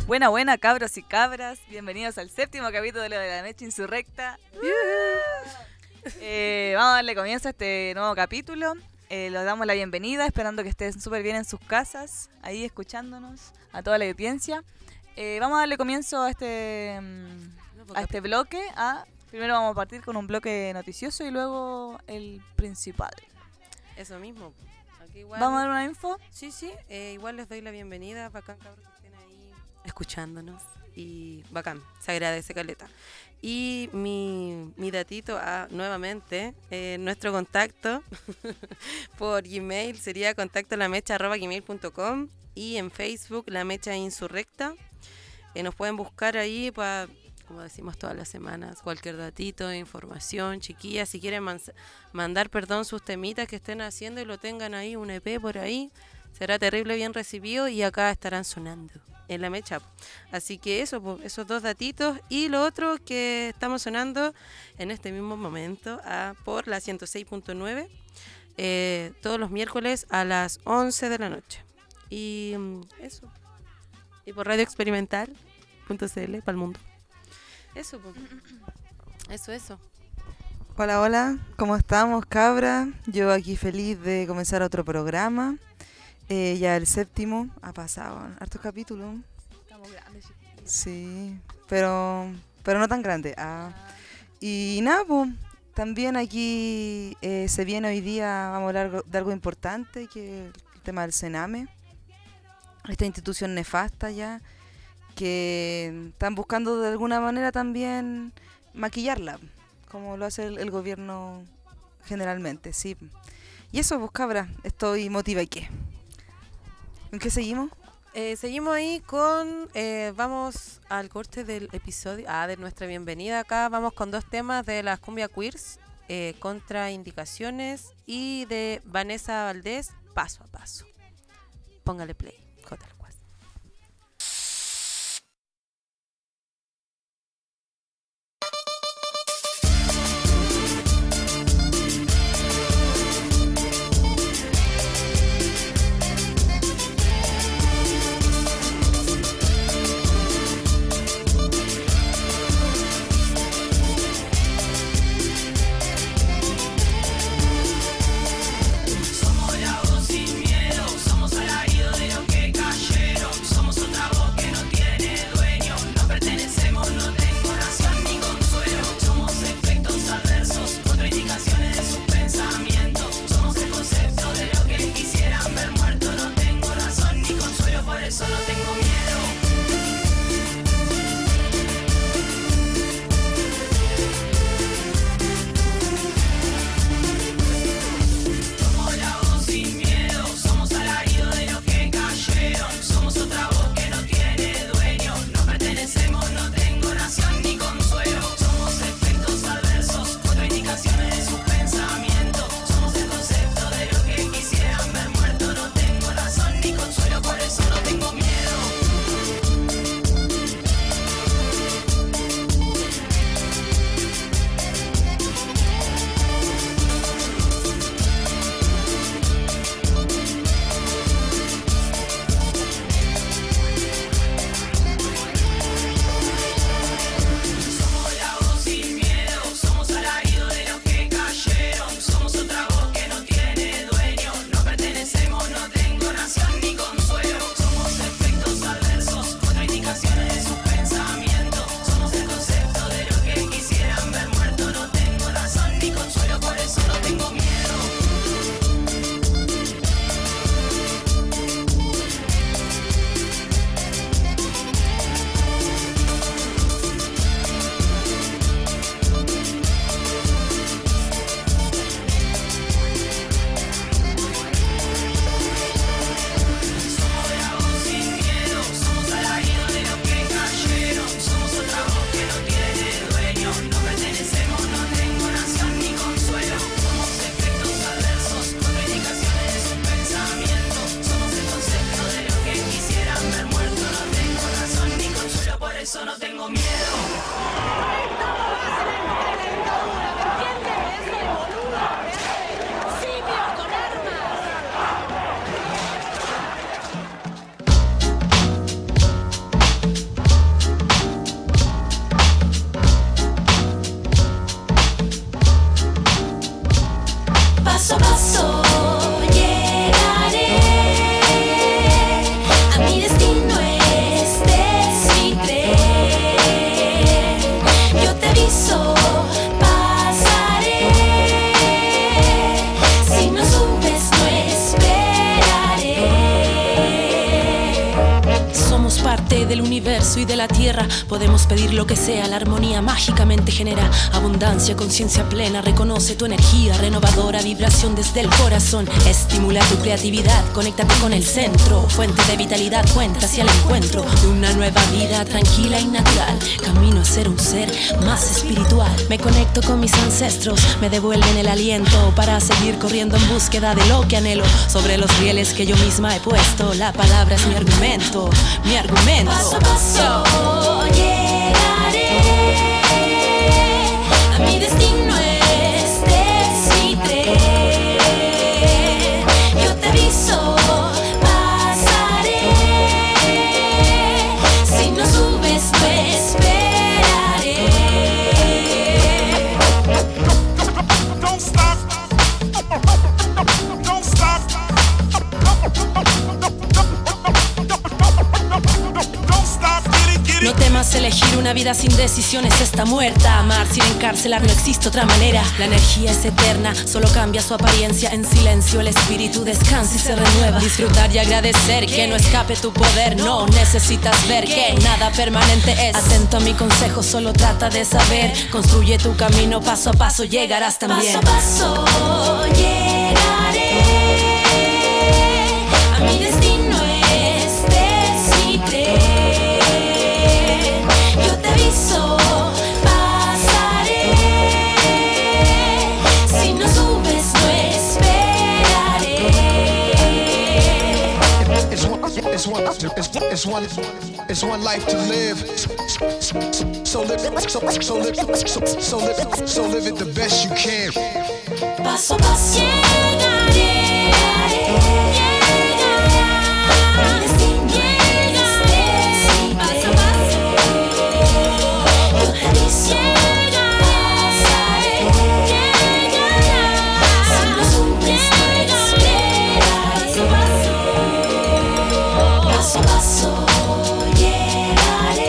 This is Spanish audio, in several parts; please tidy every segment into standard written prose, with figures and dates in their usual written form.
Buena, buena, cabros y cabras. Bienvenidos al séptimo capítulo de La Mecha Insurrecta. Vamos a darle comienzo a este nuevo capítulo. Les damos la bienvenida, esperando que estén súper bien en sus casas, ahí escuchándonos, a toda la audiencia. Vamos a darle comienzo a este bloque. Primero vamos a partir con un bloque noticioso y luego el principal. Eso mismo. Aquí igual, ¿Vamos a dar una info? Sí, igual les doy la bienvenida. Bacán, cabros, que estén ahí escuchándonos. Y bacán, se agradece caleta. Y mi datito nuevamente, nuestro contacto por Gmail sería contactolamecha@gmail.com y en Facebook La Mecha Insurrecta. Nos pueden buscar ahí para, como decimos todas las semanas, cualquier datito, información, chiquillas, si quieren mandar sus temitas que estén haciendo y lo tengan ahí, un EP por ahí, será terrible bien recibido y acá estarán sonando en La Mecha. Así que esos dos datitos. Y lo otro que estamos sonando en este mismo momento por la 106.9 todos los miércoles a las 11 de la noche. Y eso. Y por radioexperimental.cl para el mundo. Eso. Hola, ¿cómo estamos, cabra? Yo aquí feliz de comenzar otro programa. Ya el séptimo ha pasado, hartos capítulos. Estamos grandes, chiquillos. Sí, pero no tan grande. Y nada, pues, también aquí se viene hoy día, vamos a hablar de algo importante, que es el tema del Sename. Esta institución nefasta ya, que están buscando de alguna manera también maquillarla, como lo hace el gobierno generalmente, sí. Y eso, pues, cabra, estoy motiva y qué. ¿En qué seguimos? Seguimos ahí con, vamos al corte del episodio, de nuestra bienvenida acá, vamos con dos temas de las Cumbia Queers, Contraindicaciones, y de Vanessa Valdés, Paso a Paso. Póngale play, J. universo y de la tierra. Podemos pedir lo que sea, la armonía mágicamente genera abundancia, conciencia plena. Reconoce tu energía renovadora, vibración desde el corazón. Estimula tu creatividad, conéctate con el centro. Fuente de vitalidad, cuenta hacia el encuentro de una nueva vida tranquila y natural. Camino a ser un ser más espiritual. Me conecto con mis ancestros, me devuelven el aliento para seguir corriendo en búsqueda de lo que anhelo. Sobre los rieles que yo misma he puesto, la palabra es mi argumento, mi argumento. Paso a paso llegaré a mi destino, este tren. Yo te aviso, pasaré. Si no subes, no esperaré. Don't stop. Don't stop. Don't stop. Get it. No temas elegir una vida sin decisiones, está muerta. Amar sin encarcelar, no existe otra manera. La energía es eterna, solo cambia su apariencia. En silencio el espíritu descansa y se renueva. Disfrutar y agradecer que no escape tu poder. No necesitas ver que nada permanente es. Atento a mi consejo, solo trata de saber. Construye tu camino, paso a paso llegarás también. Paso a paso llegaré a mi destino, este tren. Yo te aviso, pasaré. Si no subes, no esperaré. It's one life to live. So live it the best you can. Paso a paso llegaré, llegaré a mi destino, llegaré. Paso a paso yo te aviso, pasaré, llegaré. Si no subes, no esperaré. Paso a paso llegaré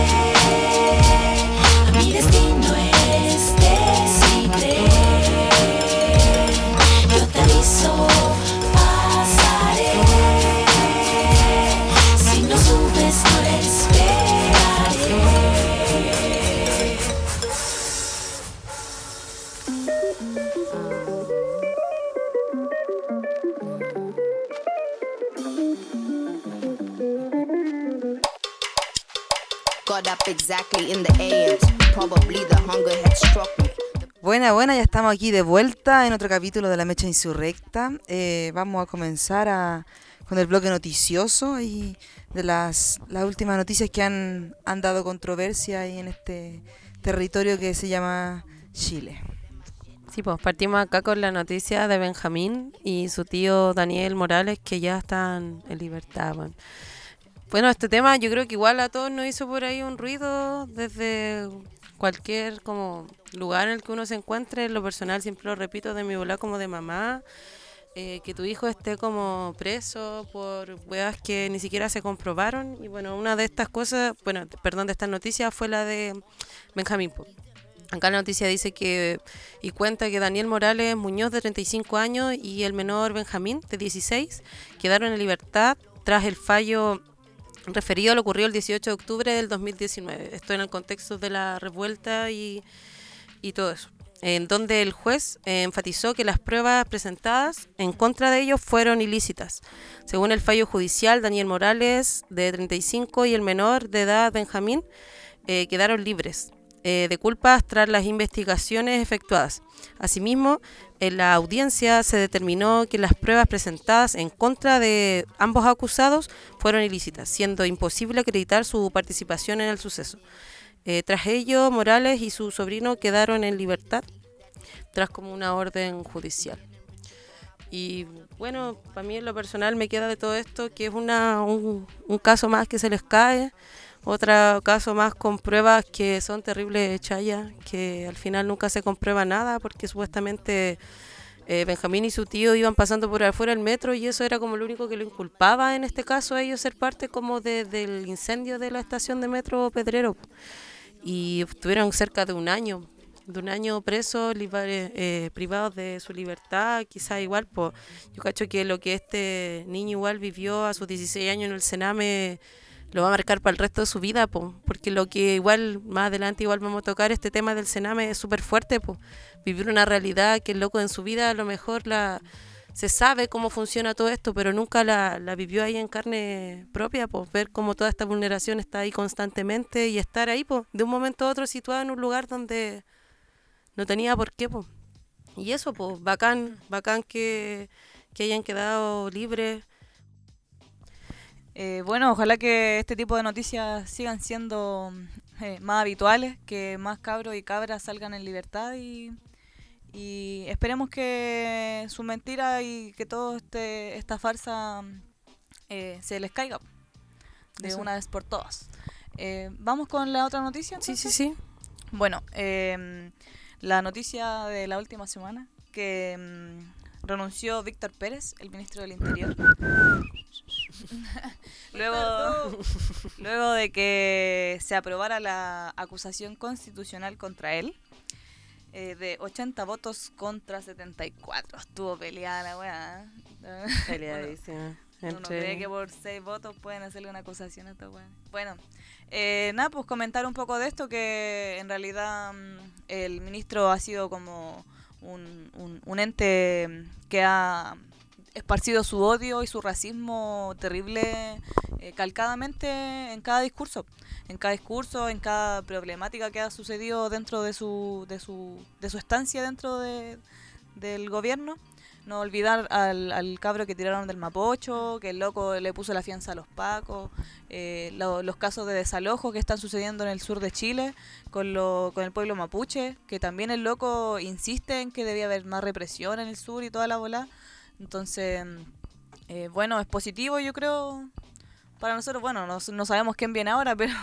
a mi destino, este tren. Yo te aviso, pasaré. Si no subes, no esperaré. Got up exactly in the AM. Probably the hunger had struck me. Buena, ya estamos aquí de vuelta en otro capítulo de La Mecha Insurrecta. Vamos a comenzar con el bloque noticioso y de las últimas noticias que han dado controversia ahí en este territorio que se llama Chile. Sí, pues partimos acá con la noticia de Benjamín y su tío Daniel Morales, que ya están en libertad. Bueno, este tema yo creo que igual a todos nos hizo por ahí un ruido desde cualquier como lugar en el que uno se encuentre. En lo personal siempre lo repito, de mi bola como de mamá, que tu hijo esté como preso por weas que ni siquiera se comprobaron. Y bueno, una de estas cosas, de estas noticias fue la de Benjamín. Acá la noticia dice que y cuenta que Daniel Morales Muñoz, de 35 años, y el menor Benjamín, de 16, quedaron en libertad tras el fallo referido a lo ocurrido el 18 de octubre del 2019. Esto en el contexto de la revuelta y todo eso, en donde el juez enfatizó que las pruebas presentadas en contra de ellos fueron ilícitas. Según el fallo judicial, Daniel Morales, de 35, y el menor de edad, Benjamín, quedaron libres de culpas tras las investigaciones efectuadas. Asimismo, en la audiencia se determinó que las pruebas presentadas en contra de ambos acusados fueron ilícitas, siendo imposible acreditar su participación en el suceso. Tras ello, Morales y su sobrino quedaron en libertad tras como una orden judicial. Y bueno, para mí en lo personal me queda de todo esto que es un caso más que se les cae, otro caso más con pruebas que son terribles chayas, que al final nunca se comprueba nada, porque supuestamente Benjamín y su tío iban pasando por afuera del metro y eso era como lo único que lo inculpaba en este caso a ellos ser parte como del incendio de la estación de metro Pedrero. Y estuvieron cerca de un año presos, privados de su libertad. Quizás igual, pues yo cacho que lo que este niño igual vivió a sus 16 años en el Sename lo va a marcar para el resto de su vida, po, porque lo que igual más adelante igual vamos a tocar, este tema del Sename es súper fuerte, po, vivir una realidad que el loco en su vida a lo mejor se sabe cómo funciona todo esto, pero nunca la vivió ahí en carne propia, pues ver cómo toda esta vulneración está ahí constantemente y estar ahí, pues, de un momento a otro situado en un lugar donde no tenía por qué, pues. Y eso, pues, bacán que hayan quedado libres. Bueno, ojalá que este tipo de noticias sigan siendo más habituales, que más cabros y cabras salgan en libertad y esperemos que su mentira y que todo esta farsa se les caiga de Eso. una vez por todas. ¿Vamos con la otra noticia? Sí, Entonces? sí, sí. Bueno, la noticia de la última semana, que renunció Víctor Pérez, el ministro del Interior. luego de que se aprobara la acusación constitucional contra él, de 80 votos contra 74. Estuvo peleada la weá. Peleadísima. Uno cree que por 6 votos pueden hacerle una acusación a esta weá. Bueno, nada, pues comentar un poco de esto, que en realidad el ministro ha sido como un ente que ha esparcido su odio y su racismo terrible calcadamente en cada discurso, en cada problemática que ha sucedido dentro de su estancia dentro del gobierno. No olvidar al cabro que tiraron del Mapocho, que el loco le puso la fianza a los pacos, los casos de desalojo que están sucediendo en el sur de Chile con el pueblo mapuche, que también el loco insiste en que debía haber más represión en el sur y toda la bola. Entonces, bueno, es positivo, yo creo, para nosotros. Bueno, no sabemos quién viene ahora, pero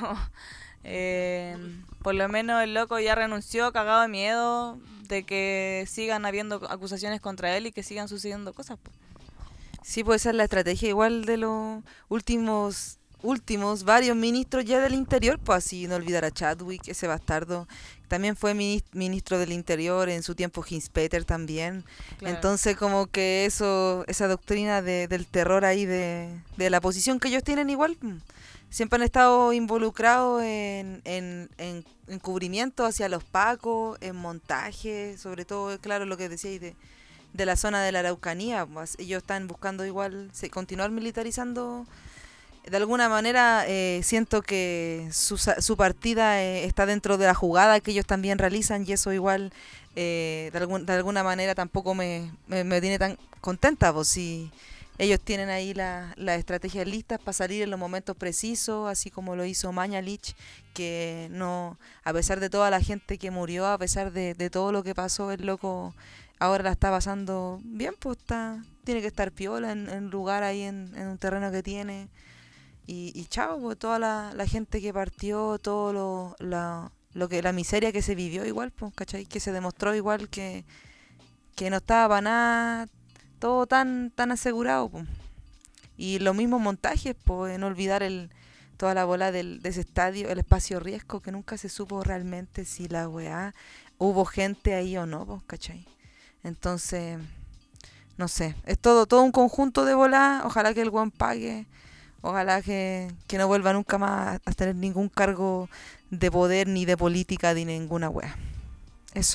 por lo menos el loco ya renunció, cagado de miedo de que sigan habiendo acusaciones contra él y que sigan sucediendo cosas. Sí, pues esa es la estrategia igual de los últimos varios ministros ya del interior, pues así no olvidar a Chadwick, ese bastardo. También fue ministro del Interior, en su tiempo Hinspeter también. Claro. Entonces como que esa doctrina del terror ahí de la posición que ellos tienen igual, siempre han estado involucrados en encubrimiento hacia los pacos, en montaje, sobre todo, claro, lo que decíais de la zona de la Araucanía, pues, ellos están buscando igual continuar militarizando. De alguna manera siento que su partida está dentro de la jugada que ellos también realizan, y eso igual de alguna manera tampoco me tiene tan contenta, pues si ellos tienen ahí las estrategias listas para salir en los momentos precisos, así como lo hizo Mañalich, que no, a pesar de toda la gente que murió, a pesar de todo lo que pasó, el loco ahora la está pasando bien, pues tiene que estar piola en lugar ahí en un terreno que tiene. Y chao, pues toda la gente que partió, todo la miseria que se vivió igual, pues, ¿cachai? Que se demostró igual que no estaba para nada todo tan asegurado, pues. Y los mismos montajes, pues, no olvidar toda la bola de ese estadio, el espacio riesgo, que nunca se supo realmente si la weá hubo gente ahí o no, pues, ¿cachai? Entonces, no sé, es todo un conjunto de bolas. Ojalá que el weón pague. Ojalá que no vuelva nunca más a tener ningún cargo de poder, ni de política, ni ninguna wea. Eso.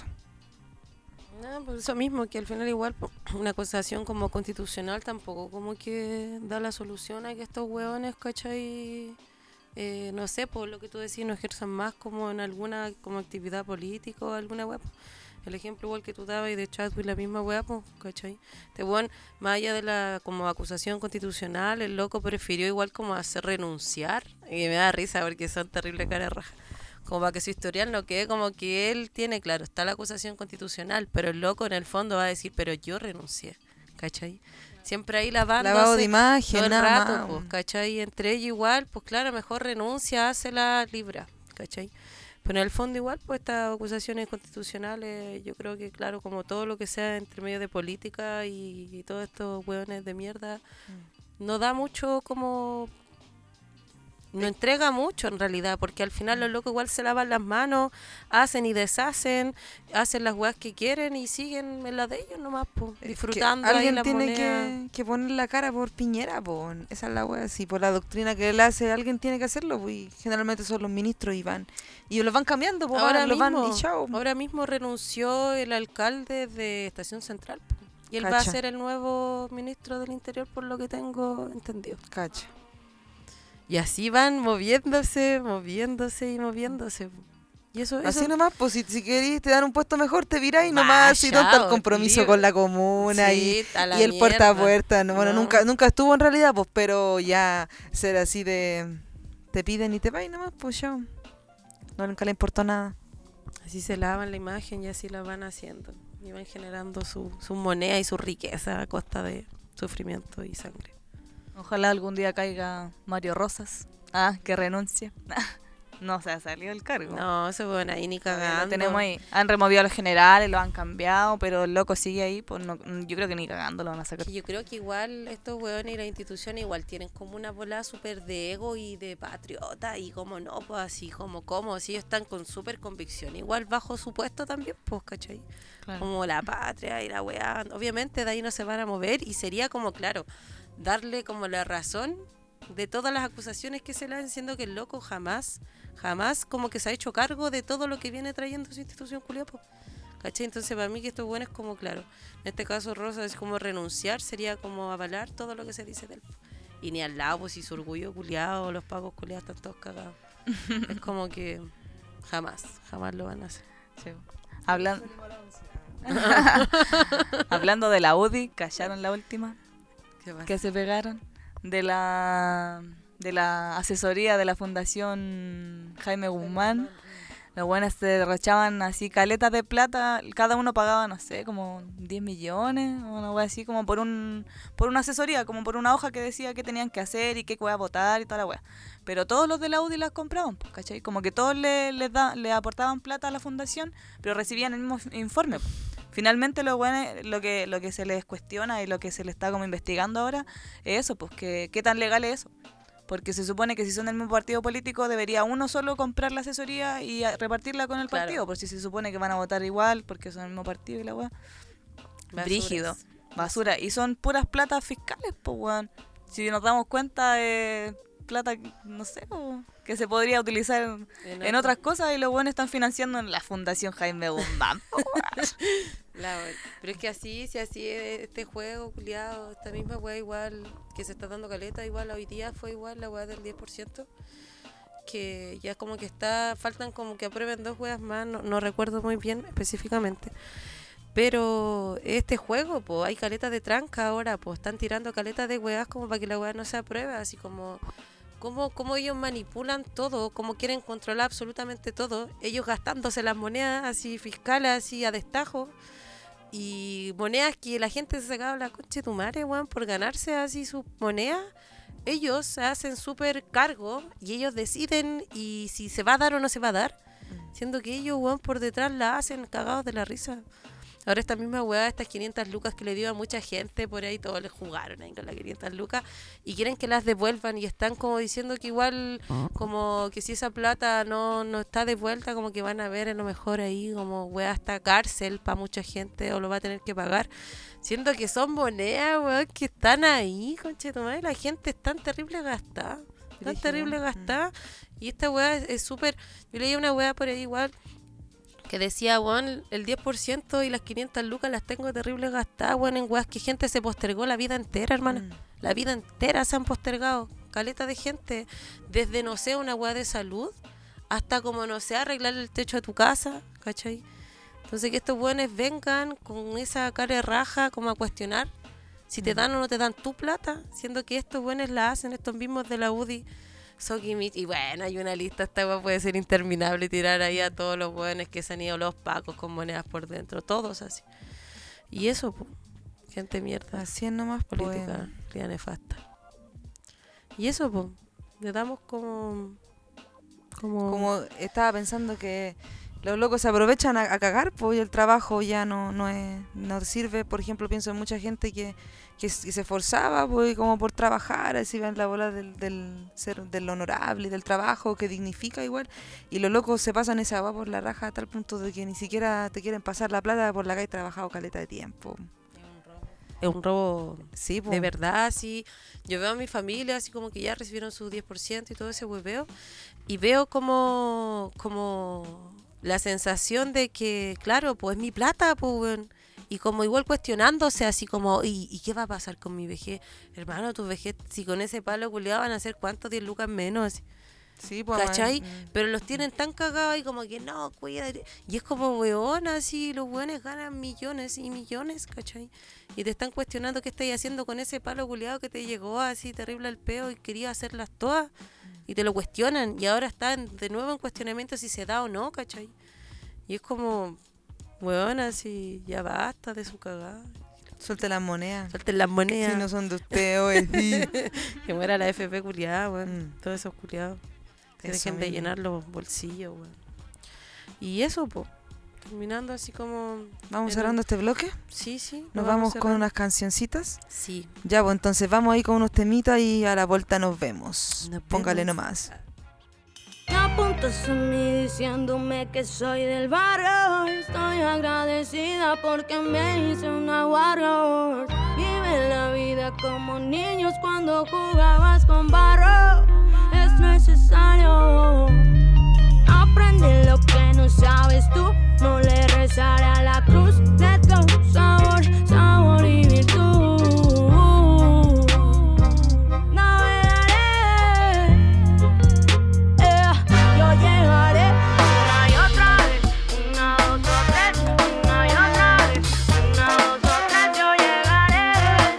No, pues eso mismo, que al final igual una acusación como constitucional tampoco como que da la solución a que estos hueones, ¿cachai? No sé, por lo que tú decís, no ejerzan más como en alguna como actividad política o alguna wea. El ejemplo igual que tú dabas y de Chadwick, la misma weá, pues, ¿cachai? Este weón, más allá de la como acusación constitucional, el loco prefirió igual como hacer renunciar. Y me da risa porque son terribles caras rajas. Como para que su historial no quede como que él tiene, claro, está la acusación constitucional, pero el loco en el fondo va a decir, pero yo renuncié, ¿cachai? Siempre ahí lavándose lavado de imagen, todo el nada rato, más. pues, ¿cachai? Entre ellos igual, pues claro, mejor renuncia, hace la libra, ¿cachai? Pero en el fondo igual, pues estas acusaciones constitucionales, yo creo que claro, como todo lo que sea entre medio de política y todos estos hueones de mierda, no da mucho como no entrega mucho en realidad, porque al final los locos igual se lavan las manos, hacen y deshacen, hacen las weas que quieren y siguen en la de ellos nomás, po, disfrutando ahí alguien las tiene monedas. que poner la cara por Piñera, po. Esa es la wea. Si por la doctrina que él hace, alguien tiene que hacerlo, po, y generalmente son los ministros y los van cambiando, po, los van y chao. Ahora mismo renunció el alcalde de Estación Central, po, y él va a Cacha. ser el nuevo ministro del Interior, por lo que tengo entendido. Cacha. Y así van moviéndose. Y eso Así nomás, pues si querís te dan un puesto mejor, te viráis Va, nomás, si no está el chao, compromiso libre. con la comuna Sí, a la y el puerta a mierda. puerta. No, bueno, No. nunca estuvo en realidad, pues, pero ya ser así de te piden y te vais nomás, pues yo. No, nunca le importó nada. Así se lavan la imagen y así la van haciendo. Y van generando su moneda y su riqueza a costa de sufrimiento y sangre. Ojalá algún día caiga Mario Rosas. Que renuncie. No se ha salido el cargo. No, eso bueno, ahí ni Todavía cagando. lo tenemos ahí. Han removido a los generales, lo han cambiado, pero el loco sigue ahí. Pues no, yo creo que ni cagando lo van a sacar. Que yo creo que igual estos hueones y las instituciones igual tienen como una bola súper de ego y de patriota y como no, pues así como si ellos están con súper convicción. Igual bajo su puesto también, pues, ¿cachai? Claro. Como la patria y la weá. Obviamente de ahí no se van a mover y sería como, claro, darle como la razón de todas las acusaciones que se le hacen, siendo que el loco jamás como que se ha hecho cargo de todo lo que viene trayendo su institución culiao, po. ¿Cachai? Entonces para mí que esto bueno es como, claro, en este caso Rosa es como renunciar, sería como avalar todo lo que se dice del po. Y ni al lado, pues si su orgullo culiado, los pagos culiados están todos cagados. Es como que jamás lo van a hacer. Sí. Hablando de la UDI, ¿callaron la última? ¿Qué pasa? Que se pegaron de la asesoría de la Fundación Jaime Guzmán. Los buenos se derrochaban así caletas de plata, cada uno pagaba, no sé, como 10 millones o una wea así, como por una asesoría, como por una hoja que decía qué tenían que hacer y qué wea votar y toda la wea. Pero todos los de la UDI las compraban, pues, ¿cachai? Como que todos le aportaban plata a la fundación, pero recibían el mismo informe, pues. Finalmente lo que se les cuestiona y lo que se les está como investigando ahora es eso, pues que qué tan legal es eso. Porque se supone que si son del mismo partido político debería uno solo comprar la asesoría y repartirla con el Claro. partido, por si se supone que van a votar igual porque son del mismo partido y la weá. Brígido, basura. Y son puras platas fiscales, pues weón. Si nos damos cuenta, plata, no sé, po, que se podría utilizar en otras cosas y los buenos están financiando en la Fundación Jaime Guzmán. Po, weón. Pero es que así, si así es este juego, culiado, esta misma weá igual, que se está dando caleta, igual hoy día fue igual la weá del 10%, que ya como que faltan como que aprueben 2 weas más, no recuerdo muy bien específicamente. Pero este juego, pues, hay caleta de tranca ahora, pues, están tirando caleta de weas como para que la wea no se apruebe, así como ellos manipulan todo, como quieren controlar absolutamente todo, ellos gastándose las monedas así fiscales, así a destajo, y monedas que la gente se sacaba la concha de tu madre, weón, por ganarse así sus monedas. Ellos se hacen súper cargo y ellos deciden y si se va a dar o no se va a dar, siendo que ellos, weón, por detrás la hacen cagados de la risa. Ahora esta misma weá, estas 500 lucas que le dio a mucha gente, por ahí todos les jugaron ahí con las 500 lucas y quieren que las devuelvan y están como diciendo que igual, como que si esa plata no está devuelta, como que van a ver a lo mejor ahí como weá hasta cárcel para mucha gente o lo va a tener que pagar. Siendo que son monedas, weón, que están ahí, conchetumadre, la gente es tan terrible gastada. Tan terrible gastada. Y esta weá es súper... Yo leí una weá por ahí igual que decía, weón, el 10% y las 500 lucas las tengo terrible gastadas, weón, en weas que gente se postergó la vida entera, hermana. La vida entera se han postergado. Caleta de gente. Desde, no sé, una wea de salud hasta como, no sé, arreglar el techo de tu casa, ¿cachai? Entonces que estos weones vengan con esa cara de raja como a cuestionar si te dan o no te dan tu plata, siendo que estos weones la hacen, estos mismos de la UDI. Y bueno, hay una lista, esta weá puede ser interminable, tirar ahí a todos los weones que se han ido los pacos con monedas por dentro, todos así. Y eso, po, gente mierda. Así es nomás, Política ría nefasta. Y eso, pues, le damos como Como estaba pensando que los locos se aprovechan a cagar, pues, y el trabajo ya no sirve. Por ejemplo, pienso en mucha gente que se esforzaba, pues, como por trabajar, así ven la bola del honorable, del trabajo que dignifica igual, y los locos se pasan esa agua por la raja a tal punto de que ni siquiera te quieren pasar la plata por la que hay trabajado caleta de tiempo. Es un robo Sí, pues. de verdad, sí. Yo veo a mi familia así como que ya recibieron su 10% y todo ese hueveo, y veo como la sensación de que, claro, pues es mi plata, pues, weón. Y como igual cuestionándose así como, ¿y qué va a pasar con mi vejez? Hermano, tu vejez, si con ese palo culiado van a ser ¿cuántos? 10 lucas menos, así. Sí, pues, ¿Cachai? Pero los tienen tan cagados y como que no, cuídate. Y es como weón, así, los weones ganan millones y millones, ¿cachai? Y te están cuestionando qué estáis haciendo con ese palo culiado que te llegó así terrible al peo y querías hacerlas todas. Y te lo cuestionan. Y ahora están de nuevo en cuestionamiento si se da o no, ¿cachai? Y es como, weón, así, ya basta de su cagada. Suelte las monedas. Suelten las monedas. Si no son de usted, oye, sí. Que muera la FP culiada, weón. Mm. Todos esos culiados. Que Eso dejen de mismo. llenar los bolsillos, weón. Y eso, po. Terminando así como... Vamos en cerrando este bloque. Sí, sí. Nos lo vamos con cerrando. unas cancioncitas. Sí. Ya, pues entonces vamos ahí con unos temitas y a la vuelta nos vemos. Nos Póngale vemos. nomás. Apuntas a mí diciéndome que soy del barrio. Estoy agradecida porque me hice una warrior. Vive la vida como niños cuando jugabas con barro. Es necesario. Aprende lo que no sabes tú. No le rezaré a la cruz. Let go, sabor, sabor y virtud. Navegaré. Yo llegaré una y otra vez, una, dos o tres, una y otra vez, una, dos o tres, yo llegaré,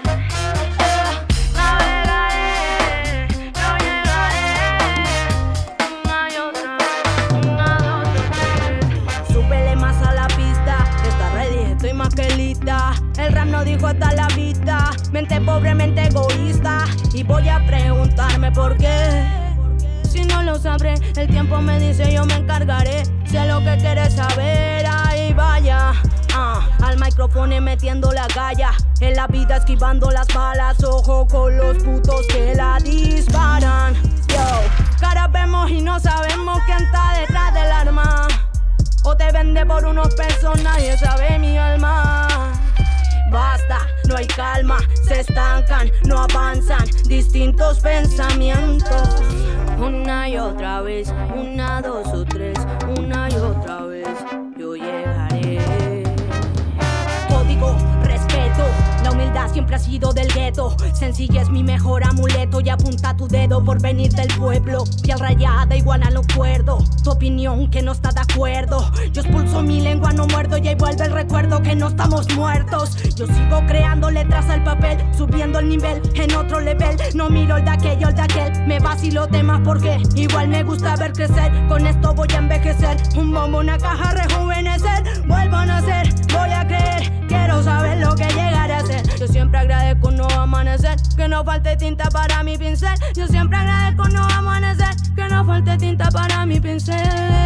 navegaré, yo llegaré, una y otra vez, una, dos o tres. Súbele más a la pista, está ready, estoy más que lista. El rap no dijo hasta la vista, mente pobre, mente egoísta. Y voy a preguntarme por qué. Si no lo sabré, el tiempo me dice yo me encargaré. Sé lo que quieres saber, ahí vaya. Al micrófono y metiendo la galla. En la vida esquivando las balas. Ojo con los putos que la disparan. Yo, cara vemos y no sabemos quién está detrás del arma. O te vende por unos pesos, nadie sabe mi alma. Basta, no hay calma, se estancan, no avanzan, distintos pensamientos. Una y otra vez, una, dos o tres, una y otra vez, yo llegaré. Código, respeto, la humildad siempre ha sido del gueto. Sencilla es mi mejor amuleto y apunta tu dedo por venir del pueblo. Piel rayada igual a lo cuerdo, tu opinión que no está de acuerdo. Yo expulso mi lengua, no muerdo y ahí vuelve el recuerdo que no estamos muertos. Yo sigo creando letras al papel, subiendo el nivel en otro level. No miro el de aquello, el de aquel, me vacilo temas porque igual me gusta ver crecer. Con esto voy a envejecer, un bombo, una caja, rejuvenecer. Vuelvo a nacer, voy a creer, quiero saber lo que llegaré a ser. Yo siempre agradezco un nuevo amanecer, que no falte tinta para mi pincel. Yo siempre agradezco un nuevo amanecer, que no falte tinta para mi pincel.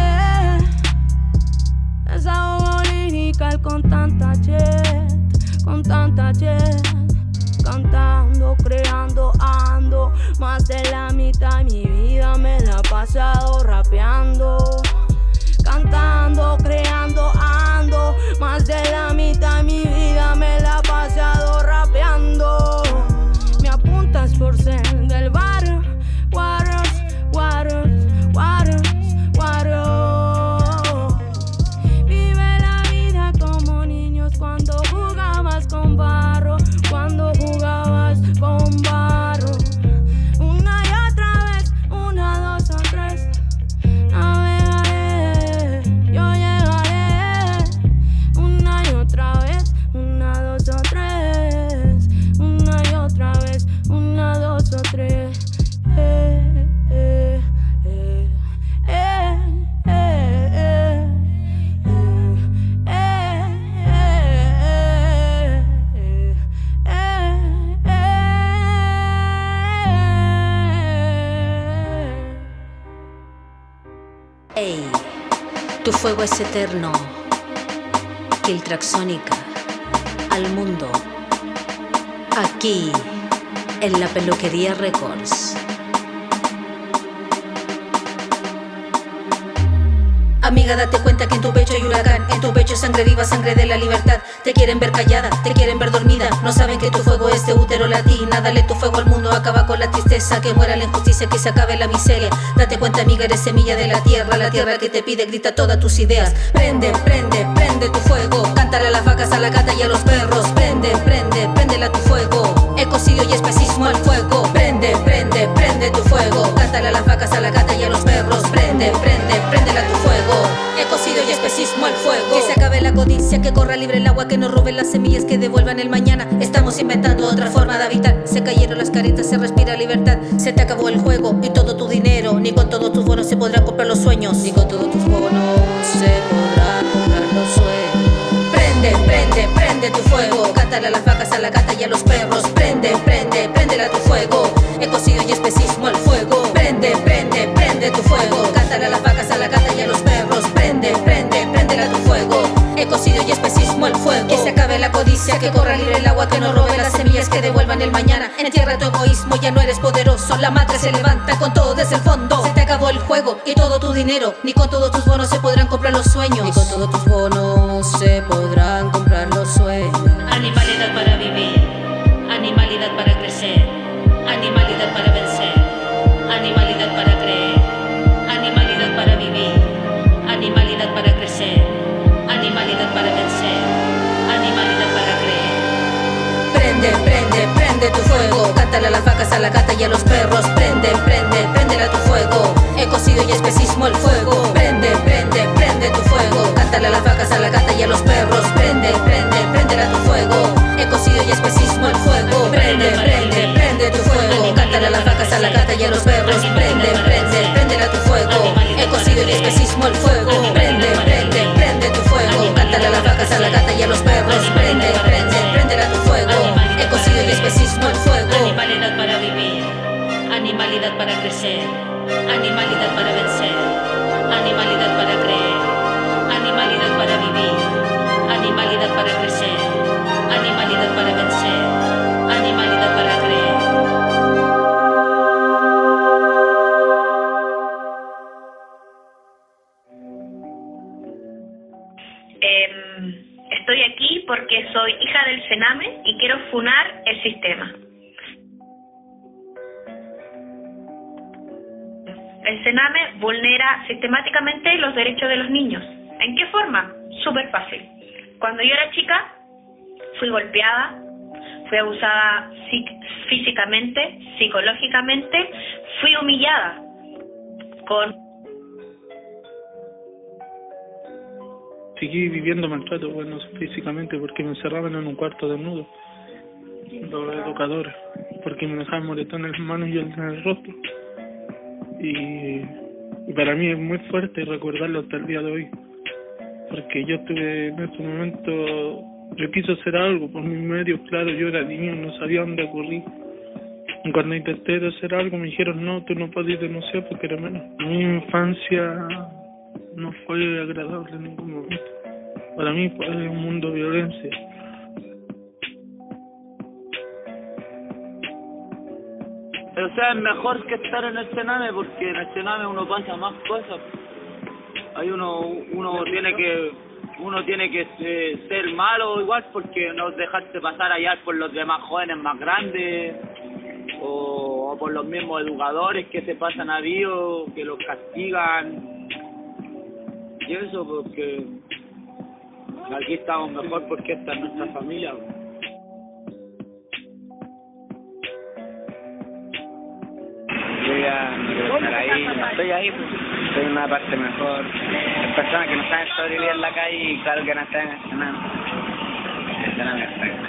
Desahogo lirical con tanta jet, con tanta jet. Cantando, creando, ando. Más de la mitad de mi vida me la he pasado rapeando. Cantando, creando, ando. Más de la mitad de mi vida me la he pasado rapeando. Me apuntas por ser del barrio. Warriors, warriors, warriors, warriors. Vive la vida como niños cuando jugabas con barro. Cuando jugabas con barro. Una y otra vez, una, dos o tres. Navegaré, yo llegaré. Una y otra vez, una, dos o tres. Una y otra vez, una, dos o tres. Ey, Tu fuego es eterno. Kiltraxónica. Al mundo. Aquí, en la Peluquería Records. Amiga, date cuenta que en tu pecho hay huracán. En tu pecho sangre viva, sangre de la libertad. Te quieren ver callada, te quieren ver dormida. No saben que tu fuego es de útero latina. Dale tu fuego al mundo, acaba con la tristeza. Que muera la injusticia, que se acabe la miseria. Date cuenta, amiga, eres semilla de la tierra que te pide, grita todas tus ideas. Prende, prende, prende tu fuego. Cántale a las vacas, a la gata y a los perros. Prende, prende, préndela tu fuego. Ecocidio y especismo al fuego. Prende, prende, prende tu fuego. Cántale a las vacas, a la gata y a los perros. Prende, prende, préndela tu fuego. Ecocidio y especismo al fuego. Que se acabe la codicia, que corra libre el agua, que nos roben las semillas, que devuelvan el mañana. Estamos inventando otra forma de habitar. Se cayeron las caretas, se respira libertad. Se te acabó el juego y todo tu dinero. Ni con todos tus bonos se podrán comprar los sueños. Ni con todos tus bonos se podrán comprar los sueños. Prende, prende, prende tu fuego. Cántale a las vacas, a la gata y a los perros. Prende, prende, préndela tu fuego. Ecocidio y especismo al fuego. Prende, prende, prende tu fuego. Cántale a las vacas, a la gata y a los perros. Prende, prende, préndela tu fuego. Ecocidio y especismo al fuego. Que se acabe la codicia, que corra libre el agua, que no robe las semillas, que devuelvan el mañana. Entierra tu egoísmo, ya no eres poderoso. La madre se levanta con todo desde el fondo. Se te acabó el juego y todo tu dinero. Ni con todos tus bonos se podrán comprar los sueños. Ni con todos tus bonos se podrán comprar los sueños. Animalidad para vivir, animalidad para crecer, animalidad para vencer, animalidad para creer, animalidad para vivir, animalidad para crecer, animalidad para vencer, animalidad para creer. Prende, prende, prende tu fuego. Cántale a las vacas, a la gata y a los perros. Prende, prende, préndela tu fuego. Ecocidio y especismo al fuego. Prende, prende, prende tu fuego. Cántale a las vacas, a la gata y a los perros. Prende, prende, préndela tu fuego. Ecocidio y especismo al fuego. Prende, prende, prende tu fuego. Cántale a las vacas, a la gata y a los perros. Prende, prende, préndela tu fuego. Ecocidio y especismo al fuego. Prende, prende, prende tu fuego. Cántale a las vacas, a la gata y a los perros. Prende, prende, préndela tu fuego. Ecocidio y especismo al fuego. Animalidad para vivir, animalidad para crecer, animalidad para vencer, animalidad para creer, animalidad para vivir, animalidad para crecer, animalidad para vencer, animalidad para creer. Estoy aquí porque soy hija del Sename y quiero funar el sistema. El Sename vulnera sistemáticamente los derechos de los niños. ¿En qué forma? Súper fácil. Cuando yo era chica, fui golpeada, fui abusada físicamente, psicológicamente, fui humillada Seguí viviendo maltrato, bueno, físicamente, porque me encerraban en un cuarto desnudo, los educadores, porque me dejaban moretones en las manos y en el rostro. Y para mí es muy fuerte recordarlo hasta el día de hoy, porque yo estuve en ese momento, yo quise hacer algo por mis medios, claro, yo era niño, no sabía dónde ocurrir. Y cuando intenté hacer algo me dijeron, no, tú no puedes denunciar porque eres menos. Mi infancia no fue agradable en ningún momento. Para mí fue un mundo de violencia. O sea, es mejor que estar en el Sename, porque en el Sename uno pasa más cosas. Ahí uno tiene que ser malo igual, porque no dejarse pasar allá por los demás jóvenes más grandes o por los mismos educadores que se pasan a Dios, que los castigan. Y eso porque aquí estamos mejor, porque esta es nuestra familia. Yo ya no quiero estar ahí, estoy ahí, pues, estoy en una parte mejor. Hay personas que no saben sobrevivir en la calle y claro que no están en el Sename. El Sename está.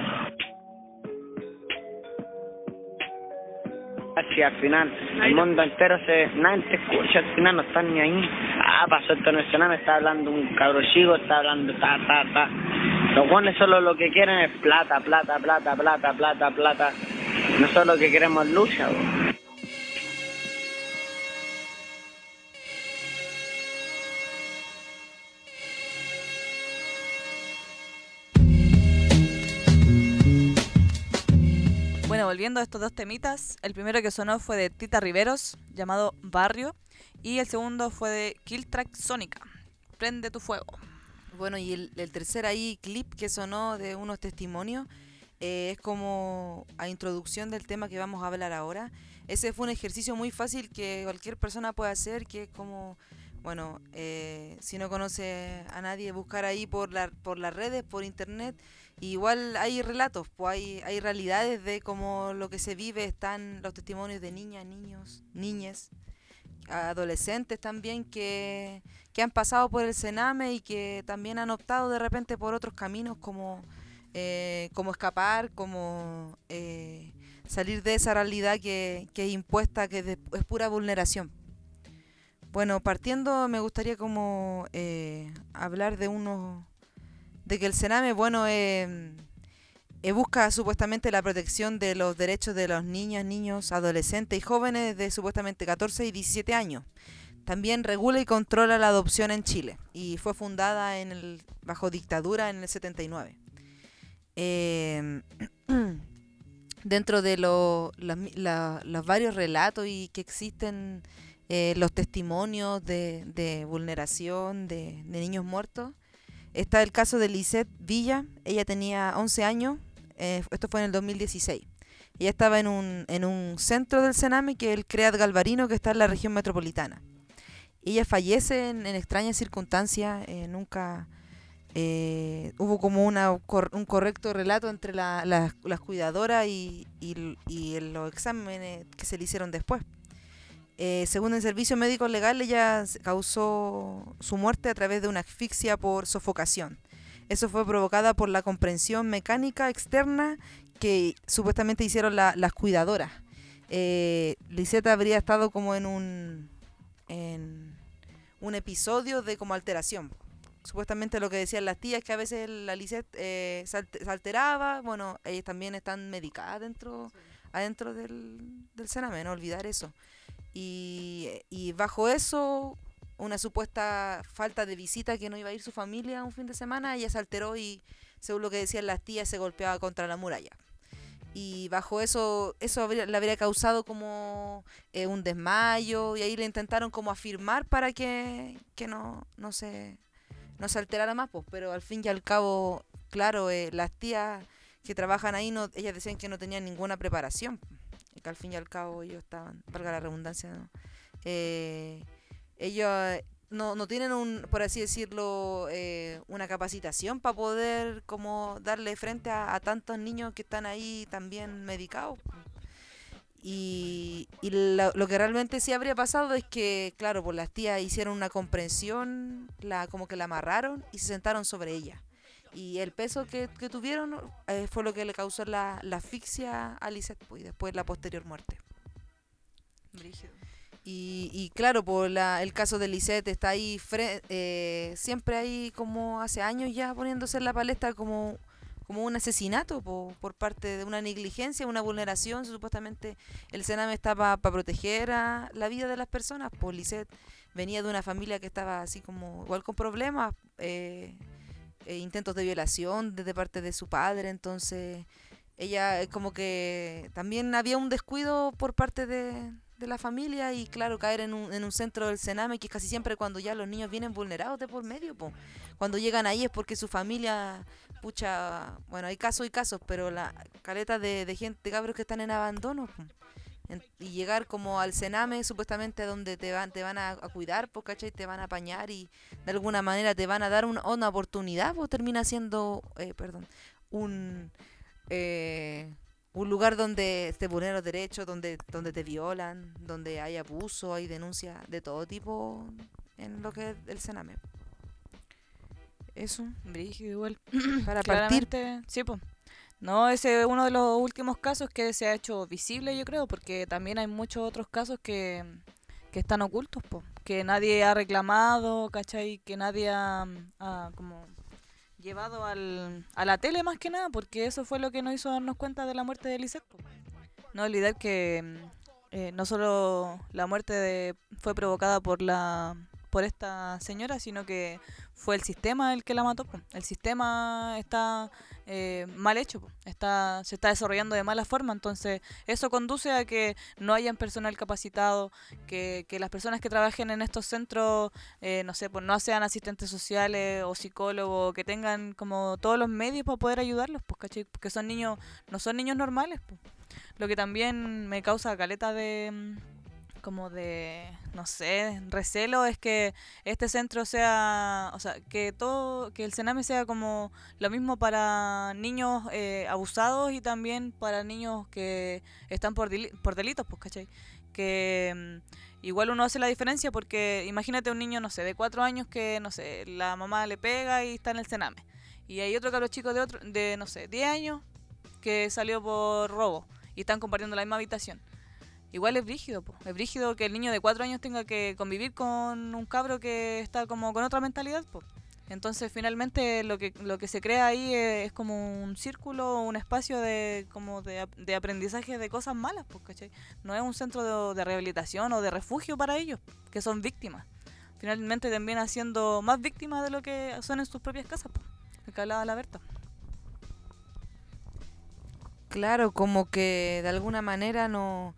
Así al final, el mundo entero nadie te escucha, al final no están ni ahí. Pasó esto en el Sename, está hablando un cabro chico, está hablando ta. Los buenos solo lo que quieren es plata. Nosotros lo que queremos es lucha, bro. volviendo a estos dos temitas, el primero que sonó fue de Tita Riveros, llamado Barrio, y el segundo fue de Killtrack Sónica, Prende tu fuego. Bueno, y el tercer ahí clip que sonó de unos testimonios es como a introducción del tema que vamos a hablar ahora. Ese fue un ejercicio muy fácil que cualquier persona puede hacer, que es como, bueno, si no conoce a nadie, buscar ahí por las redes, por internet. Y igual hay relatos, pues hay realidades de cómo lo que se vive, están los testimonios de niñas, niños, niñas, adolescentes también que han pasado por el Sename y que también han optado de repente por otros caminos como escapar, como salir de esa realidad que es impuesta, que es pura vulneración. Bueno, partiendo me gustaría como hablar de que el Sename, bueno, busca supuestamente la protección de los derechos de los niñas, niños, adolescentes y jóvenes de supuestamente 14 y 17 años. También regula y controla la adopción en Chile y fue fundada bajo dictadura en el 79. Dentro de los varios relatos y que existen los testimonios de vulneración de niños muertos, está el caso de Lisette Villa. Ella tenía 11 años, esto fue en el 2016. Ella estaba en un centro del Sename, que es el CREAT Galvarino, que está en la región metropolitana. Ella fallece en extrañas circunstancias, nunca hubo como un correcto relato entre las cuidadoras y los exámenes que se le hicieron después. Según el servicio médico legal, ella causó su muerte a través de una asfixia por sofocación. Eso fue provocada por la comprensión mecánica externa que supuestamente hicieron las cuidadoras. Lisette habría estado como en un episodio de como alteración. Supuestamente lo que decían las tías, que a veces la Lisette se alteraba. Bueno, ellas también están medicadas adentro del Sename, no olvidar eso. Y bajo eso, una supuesta falta de visita, que no iba a ir su familia un fin de semana, ella se alteró y, según lo que decían las tías, se golpeaba contra la muralla. Y bajo eso le habría causado como un desmayo, y ahí le intentaron como afirmar para que no se alterara más, pues. Pero al fin y al cabo, claro, las tías que trabajan ahí, ellas decían que no tenían ninguna preparación, que al fin y al cabo ellos estaban, valga la redundancia, ¿no? Ellos no tienen por así decirlo, una capacitación para poder como darle frente a tantos niños que están ahí también medicados. Y lo que realmente sí habría pasado es que, claro, pues las tías hicieron una comprensión, como que la amarraron y se sentaron sobre ella. Y el peso que tuvieron fue lo que le causó la asfixia a Lisette, pues, y después la posterior muerte. Brígido. Y claro, pues el caso de Lisette está ahí siempre ahí, como hace años ya, poniéndose en la palestra como un asesinato por parte de una negligencia, una vulneración. Supuestamente el Sename está para proteger a la vida de las personas. Pues Lisette venía de una familia que estaba así como igual con problemas, intentos de violación desde parte de su padre. Entonces ella como que también había un descuido por parte de la familia, y claro, caer en un centro del Sename, que casi siempre cuando ya los niños vienen vulnerados de por medio, cuando llegan ahí es porque su familia, pucha, bueno, hay casos y casos, pero la caleta de gente, de cabros que están en abandono, y llegar como al Sename, supuestamente donde te van a cuidar, ¿cachai? Te van a apañar y de alguna manera te van a dar una oportunidad, pues termina siendo un lugar donde te vulneran los derechos, donde te violan, donde hay abuso, hay denuncias de todo tipo en lo que es el Sename. Eso. Brígido igual. Para partir. Sí, pues. No, ese es uno de los últimos casos que se ha hecho visible, yo creo, porque también hay muchos otros casos que están ocultos, que nadie ha reclamado, ¿cachai? Que nadie ha como llevado a la tele, más que nada, porque eso fue lo que nos hizo darnos cuenta de la muerte de Lisette. No olvidar que no solo la muerte fue provocada por por esta señora, sino que fue el sistema el que la mató, po. El sistema está mal hecho, po. Se está desarrollando de mala forma, entonces eso conduce a que no hayan personal capacitado, que las personas que trabajen en estos centros, no sé, pues no sean asistentes sociales o psicólogos, que tengan como todos los medios para poder ayudarlos, pues, ¿cachai? Porque son niños, no son niños normales, pues. Lo que también me causa caleta de como de, no sé, recelo es que este centro sea, o sea, que el Sename sea como lo mismo para niños abusados y también para niños que están por delitos, pues, ¿cachai? Que igual uno hace la diferencia porque imagínate un niño, no sé, de 4 años que, no sé, la mamá le pega y está en el Sename. Y hay otro cabro chico de no sé, 10 años que salió por robo y están compartiendo la misma habitación. Igual es brígido, po. Es brígido que el niño de 4 años tenga que convivir con un cabro que está como con otra mentalidad, po. Entonces finalmente lo que se crea ahí es como un círculo, un espacio de aprendizaje de cosas malas, pues, ¿cachai? No es un centro de rehabilitación o de refugio para ellos, que son víctimas. Finalmente terminan siendo más víctimas de lo que son en sus propias casas, pues, lo que hablaba la Berta. Claro, como que de alguna manera no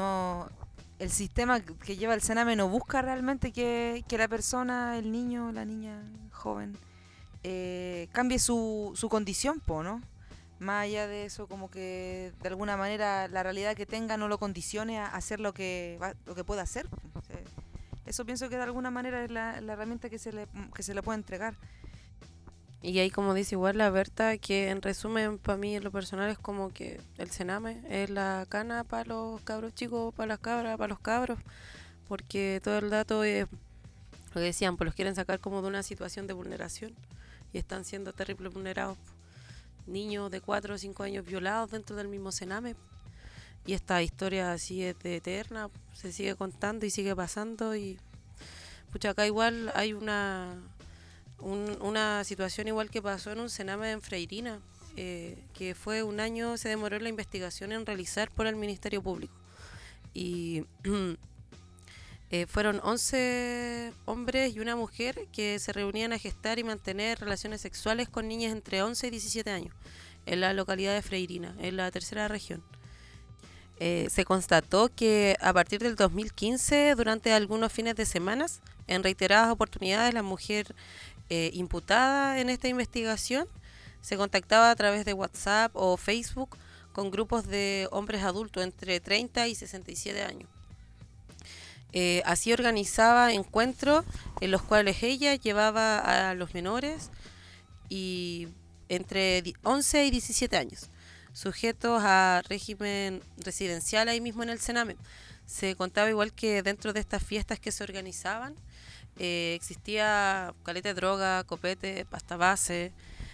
el sistema que lleva el Sename no busca realmente que la persona, el niño, la niña, joven, cambie su condición, ¿no? Más allá de eso, como que de alguna manera la realidad que tenga no lo condicione a hacer lo que pueda hacer. O sea, eso pienso que de alguna manera es la herramienta que se le puede entregar. Y ahí, como dice igual la Berta, que en resumen para mí en lo personal es como que el Sename es la cana para los cabros chicos, para las cabras, para los cabros, porque todo el dato es lo que decían, pues los quieren sacar como de una situación de vulneración y están siendo terrible vulnerados. Niños de 4 o 5 años violados dentro del mismo Sename, y esta historia así es de eterna, se sigue contando y sigue pasando. Y pucha, acá igual hay una situación igual que pasó en un Sename en Freirina, que fue un año, se demoró la investigación en realizar por el Ministerio Público, y fueron 11 hombres y una mujer que se reunían a gestar y mantener relaciones sexuales con niñas entre 11 y 17 años en la localidad de Freirina, en la tercera región. Se constató que a partir del 2015, durante algunos fines de semana, en reiteradas oportunidades, la mujer imputada en esta investigación se contactaba a través de WhatsApp o Facebook con grupos de hombres adultos entre 30 y 67 años. Así organizaba encuentros en los cuales ella llevaba a los menores y entre 11 y 17 años, sujetos a régimen residencial ahí mismo en el Sename. Se contaba igual que dentro de estas fiestas que se organizaban, existía caleta de droga, copete, pasta base,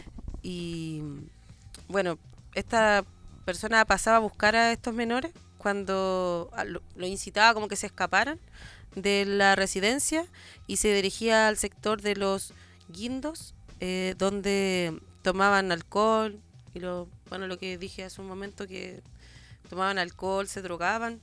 y bueno, esta persona pasaba a buscar a estos menores cuando lo incitaba como que se escaparan de la residencia y se dirigía al sector de los guindos, donde tomaban alcohol y lo que dije hace un momento, que tomaban alcohol, se drogaban.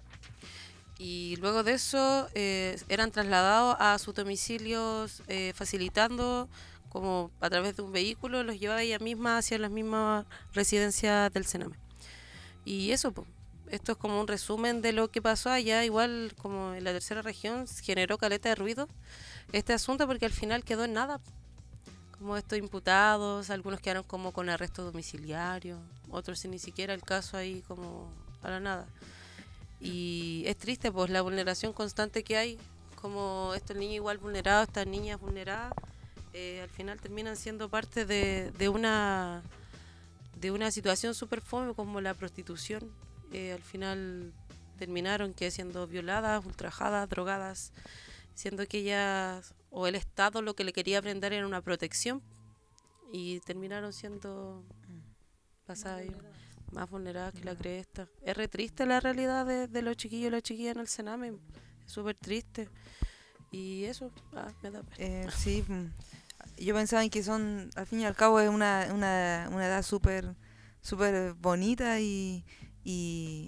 Y luego de eso eran trasladados a sus domicilios, facilitando como a través de un vehículo, los llevaba ella misma hacia las mismas residencias del Sename. Y eso, pues, esto es como un resumen de lo que pasó allá. Igual como en la tercera región generó caleta de ruido este asunto, porque al final quedó en nada. Como estos imputados, algunos quedaron como con arresto domiciliario, otros sin ni siquiera el caso ahí como a la nada. Y es triste, pues, la vulneración constante que hay, como estos niños igual vulnerados, estas niñas vulneradas, al final terminan siendo parte de una situación súper fome como la prostitución. Al final terminaron siendo violadas, ultrajadas, drogadas, siendo que ellas o el Estado lo que le quería brindar era una protección, y terminaron siendo pasadas más vulneradas que la cresta. Es re triste la realidad de los chiquillos y las chiquillas en el Sename, es súper triste. Y eso, me da pena. Sí, yo pensaba en que son, al fin y al cabo, es una edad súper bonita y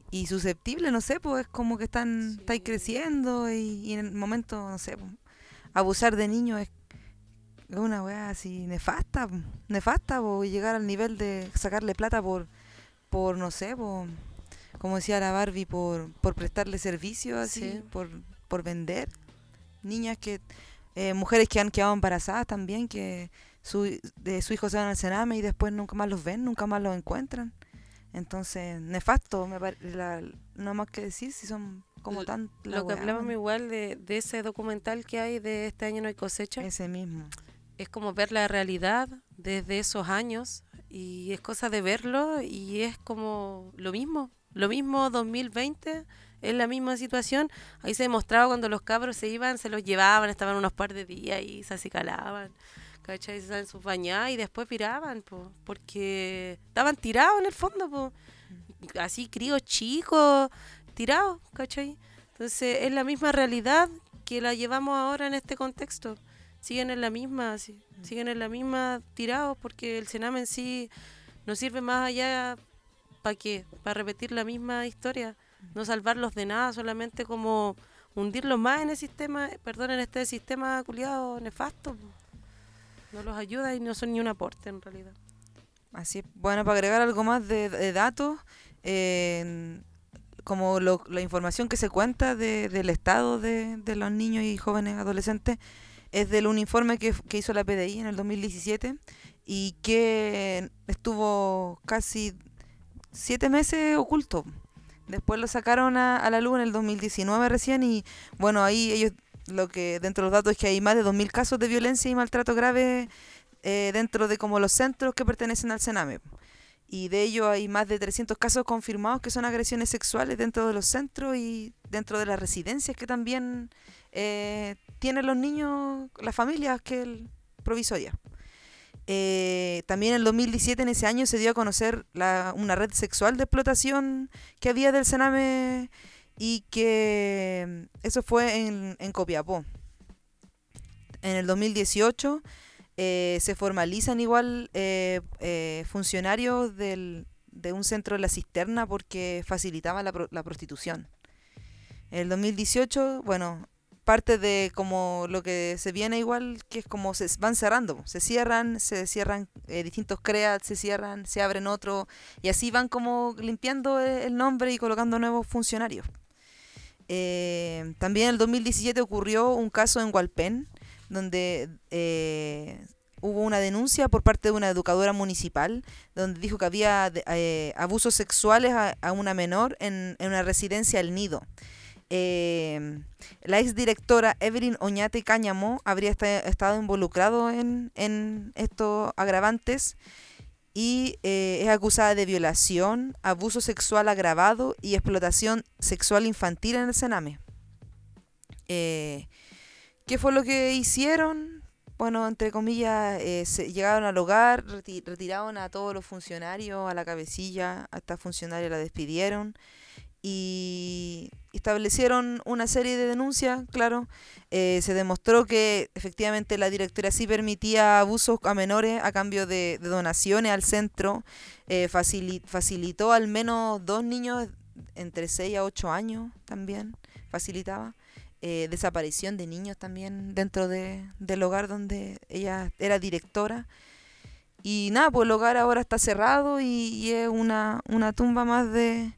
susceptible, no sé, pues es como que estáis creciendo y en el momento, no sé, pues, abusar de niños es una weá así nefasta, po, llegar al nivel de sacarle plata por no sé, como decía la Barbie, por prestarle servicio así, Sí. por vender. Niñas mujeres que han quedado embarazadas también, que de su hijo se van al cename y después nunca más los ven, nunca más los encuentran. Entonces, nefasto, no más que decir si son como tan... Lo que hablábamos igual de ese documental que hay de Este año no hay cosecha. Ese mismo. Es como ver la realidad desde esos años y es cosa de verlo y es como lo mismo 2020, es la misma situación. Ahí se demostraba cuando los cabros se iban, se los llevaban, estaban unos par de días y se acicalaban, ¿cachai? Se en sus bañadas y después viraban, porque estaban tirados en el fondo, así críos chicos, tirados, ¿cachai? Entonces es la misma realidad que la llevamos ahora en este contexto. Siguen en la misma, siguen en la misma tirados porque el cename en sí no sirve más allá. ¿Para qué? Para repetir la misma historia, no salvarlos de nada, solamente como hundirlos más en el sistema, en este sistema culiado nefasto. No los ayuda y no son ni un aporte en realidad. Así es. Bueno, para agregar algo más de datos, como la información que se cuenta del estado de los niños y jóvenes adolescentes es del un informe que hizo la PDI en el 2017 y que estuvo casi 7 meses oculto. Después lo sacaron a la luz en el 2019 recién y bueno, ahí ellos lo que dentro de los datos es que hay más de 2.000 casos de violencia y maltrato grave dentro de como los centros que pertenecen al cename. Y de ello hay más de 300 casos confirmados que son agresiones sexuales dentro de los centros y dentro de las residencias que también tienen los niños, las familias que provisoria. También en el 2017, en ese año, se dio a conocer una red sexual de explotación que había del cename y que eso fue en Copiapó. En el 2018 se formalizan igual funcionarios de un centro de la cisterna porque facilitaban la prostitución. En el 2018, bueno, parte de como lo que se viene igual, que es como se van cerrando, se cierran distintos CREAT, se cierran, se abren otros, y así van como limpiando el nombre y colocando nuevos funcionarios. También en el 2017 ocurrió un caso en Hualpén, donde hubo una denuncia por parte de una educadora municipal, donde dijo que había abusos sexuales a una menor en una residencia El Nido. La exdirectora Evelyn Oñate Cáñamo habría estado involucrado en estos agravantes y es acusada de violación, abuso sexual agravado y explotación sexual infantil en el cename. ¿Qué fue lo que hicieron? Bueno, entre comillas, llegaron al hogar, retiraron a todos los funcionarios, a la cabecilla, a esta funcionaria la despidieron y establecieron una serie de denuncias, claro. Se demostró que efectivamente la directora sí permitía abusos a menores a cambio de donaciones al centro. Facilitó al menos 2 niños entre 6 a 8 años también, facilitaba. Desaparición de niños también dentro del hogar donde ella era directora. Y nada, pues el hogar ahora está cerrado y es una tumba más de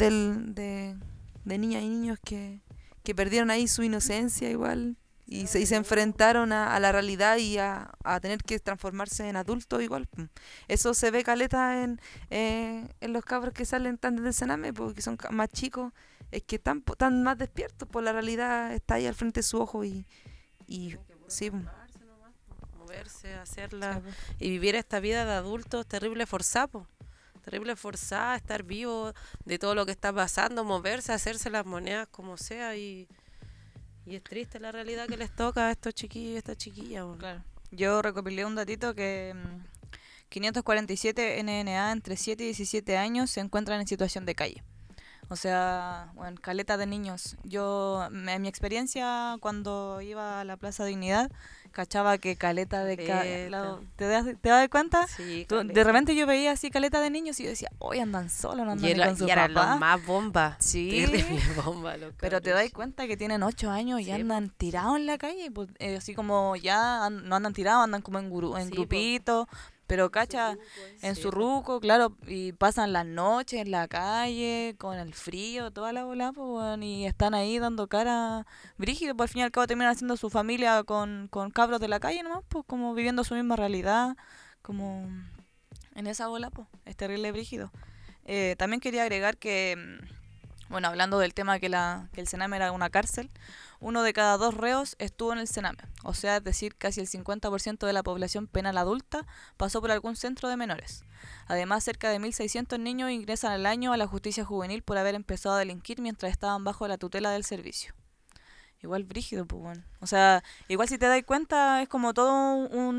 niñas y niños que perdieron ahí su inocencia igual y se enfrentaron a la realidad y a tener que transformarse en adultos igual. Eso se ve caleta en los cabros que salen tan desde el cename, porque son más chicos, es que están más despiertos, por la realidad está ahí al frente de su ojo y sí. Moverse, hacerla y vivir esta vida de adultos terrible forzado. Terrible forzada, estar vivo de todo lo que está pasando, moverse, hacerse las monedas como sea y es triste la realidad que les toca a estos chiquillos y estas chiquillas. Bueno. Claro. Yo recopilé un datito que 547 NNA entre 7 y 17 años se encuentran en situación de calle. O sea, bueno, caleta de niños. Yo, en mi experiencia, cuando iba a la Plaza Dignidad, cachaba que caleta de... Caleta. ¿Te das cuenta? Sí, De repente yo veía así caleta de niños y yo decía, hoy andan solos, no andan ni con su y eran los papá. más bombas. Sí. Terrible bomba, los Pero te cabros. das cuenta que tienen 8 años y Sí, andan tirados en la calle, pues, así como ya no andan tirados, andan como en Sí, po. grupitos, pero cacha, en su ruco, claro, y pasan las noches en la calle, con el frío, toda la bola, pues, weón, y están ahí dando cara brígido, pues al fin y al cabo terminan haciendo su familia con cabros de la calle nomás, pues como viviendo su misma realidad, como en esa bola, pues, es terrible brígido. También quería agregar que, bueno, hablando del tema que el Sename era una cárcel, 1 de cada 2 reos estuvo en el Sename. O sea, es decir, casi el 50% de la población penal adulta pasó por algún centro de menores. Además, cerca de 1.600 niños ingresan al año a la justicia juvenil por haber empezado a delinquir mientras estaban bajo la tutela del servicio. Igual brígido, pues bueno. O sea, igual si te das cuenta es como todo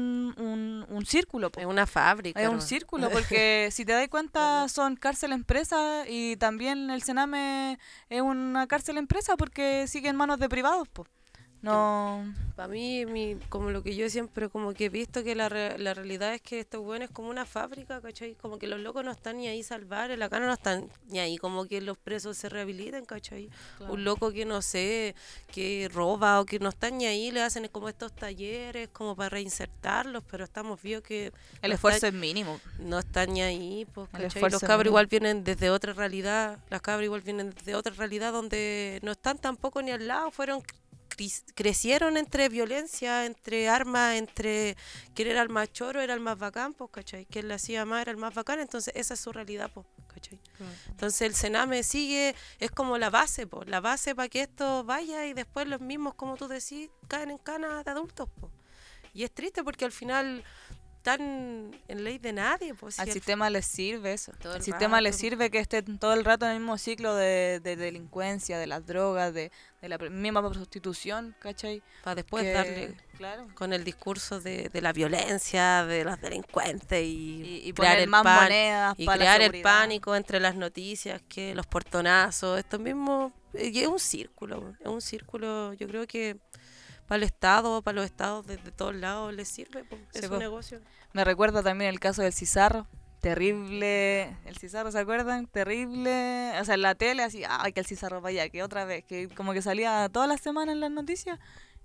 un círculo, pues. Es una fábrica. Es un hermano. círculo, porque si te das cuenta son cárcel empresa y también el Sename es una cárcel empresa porque sigue en manos de privados, pues. No. Para mí, como lo que yo siempre como que he visto que la realidad es que esto bueno es como una fábrica, ¿cachai? Como que los locos no están ni ahí salvar, en la cana no están ni ahí, como que los presos se rehabiliten, ¿cachai? Claro. Un loco que no sé, que roba o que no están ni ahí, le hacen como estos talleres como para reinsertarlos, pero estamos viendo que El no esfuerzo están- es mínimo. no están ni ahí, pues, El ¿cachai? esfuerzo Los es cabros mínimo. igual vienen desde otra realidad, las cabras igual vienen desde otra realidad donde no están tampoco ni al lado, crecieron entre violencia, entre armas, entre quién era el más choro, era el más bacán, pues, ¿cachai? Quién le hacía más era el más bacán, entonces esa es su realidad, pues, ¿cachai? Entonces el Sename sigue, es como la base, pues, la base para que esto vaya y después los mismos, como tú decís, caen en cana de adultos, pues. Y es triste porque al final están en ley de nadie, pues. Al sistema les sirve eso. Todo Al el sistema les rato. sirve que estén todo el rato en el mismo ciclo de delincuencia, de las drogas, de la misma prostitución, ¿cachai? Para después Que- darle claro. con el discurso de la violencia, de los delincuentes Y crear poner el más pan- monedas y para la crear el seguridad. pánico entre las noticias, que los portonazos, esto mismo, y es un círculo, yo creo que para el Estado, para los estados de todos lados les sirve, po, Sí, es po. un negocio. Me recuerda también el caso del Cizarro. Terrible. El Cizarro, ¿se acuerdan? Terrible. O sea, en la tele así, ay, que el Cizarro vaya, que otra vez. Que como que salía todas las semanas en las noticias.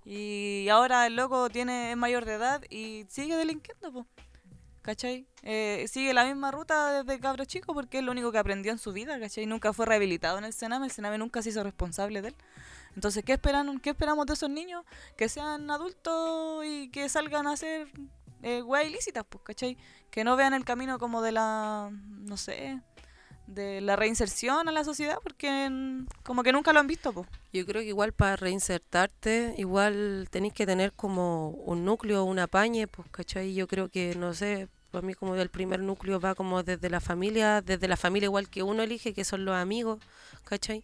Y ahora el loco es mayor de edad y sigue delinquiendo, po. ¿Cachai? Sigue la misma ruta desde cabro chico porque es lo único que aprendió en su vida, ¿cachai? Nunca fue rehabilitado en el Sename nunca se hizo responsable de él. Entonces, ¿qué esperamos de esos niños? Que sean adultos y que salgan a hacer weas ilícitas, pues, ¿cachai? Que no vean el camino como de la, no sé, de la reinserción a la sociedad porque como que nunca lo han visto, pues. Yo creo que igual para reinsertarte, igual tenés que tener como un núcleo, un apañe, pues, ¿cachai? Yo creo que, no sé, para mí como el primer núcleo va como desde la familia igual que uno elige, que son los amigos, ¿cachai?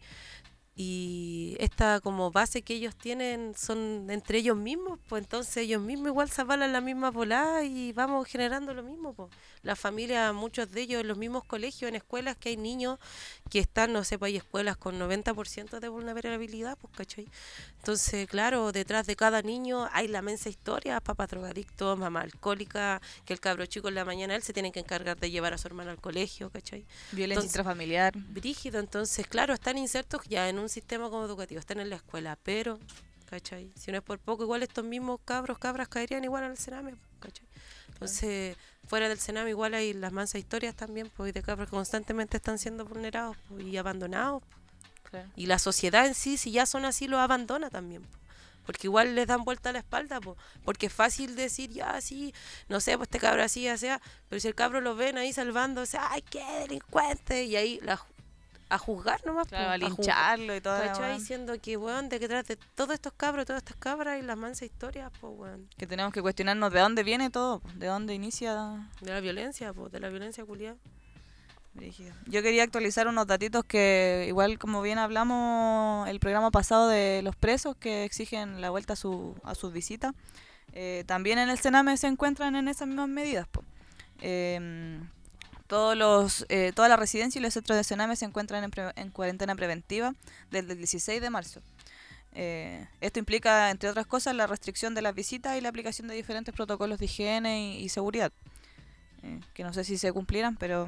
Y esta como base que ellos tienen son entre ellos mismos, pues entonces ellos mismos igual se avalan la misma volada y vamos generando lo mismo, pues. La familia, muchos de ellos en los mismos colegios, en escuelas que hay niños que están, no sé, pues hay escuelas con 90% de vulnerabilidad, pues, ¿cachai? Entonces, claro, detrás de cada niño hay la mensa historia, papá drogadicto, mamá alcohólica, que el cabro chico en la mañana él se tiene que encargar de llevar a su hermano al colegio, ¿cachai? Violencia intrafamiliar. Brígido, entonces, claro, están insertos ya en un sistema como educativo, están en la escuela, pero, ¿cachai? Si no es por poco, igual estos mismos cabras caerían igual al Sename, ¿cachai? Entonces, fuera del Sename igual hay las mansas historias también, pues, de cabros que constantemente están siendo vulnerados, pues, y abandonados, pues. Claro. Y la sociedad en sí, si ya son así, los abandona también, pues. Porque igual les dan vuelta a la espalda, pues, porque es fácil decir, ya, sí, no sé, pues este cabro así, ya sea, pero si el cabro lo ven ahí salvándose, ¡ay, qué delincuente! Y ahí a juzgar nomás, Claro, pues, a lincharlo y todo. ¿cachai? Diciendo que, weón, de que detrás de todos estos cabros, todas estas cabras y las mansas historias, pues, weón. Que tenemos que cuestionarnos de dónde viene todo, de dónde inicia. De la violencia, pues, de la violencia culiada. Brígido. Yo quería actualizar unos datitos que, igual como bien hablamos el programa pasado de los presos que exigen la vuelta a sus visitas, también en el Sename se encuentran en esas mismas medidas, po. todas las residencias y los centros de Sename se encuentran en cuarentena preventiva desde el 16 de marzo. Esto implica, entre otras cosas, la restricción de las visitas y la aplicación de diferentes protocolos de higiene y seguridad, que no sé si se cumplirán, pero...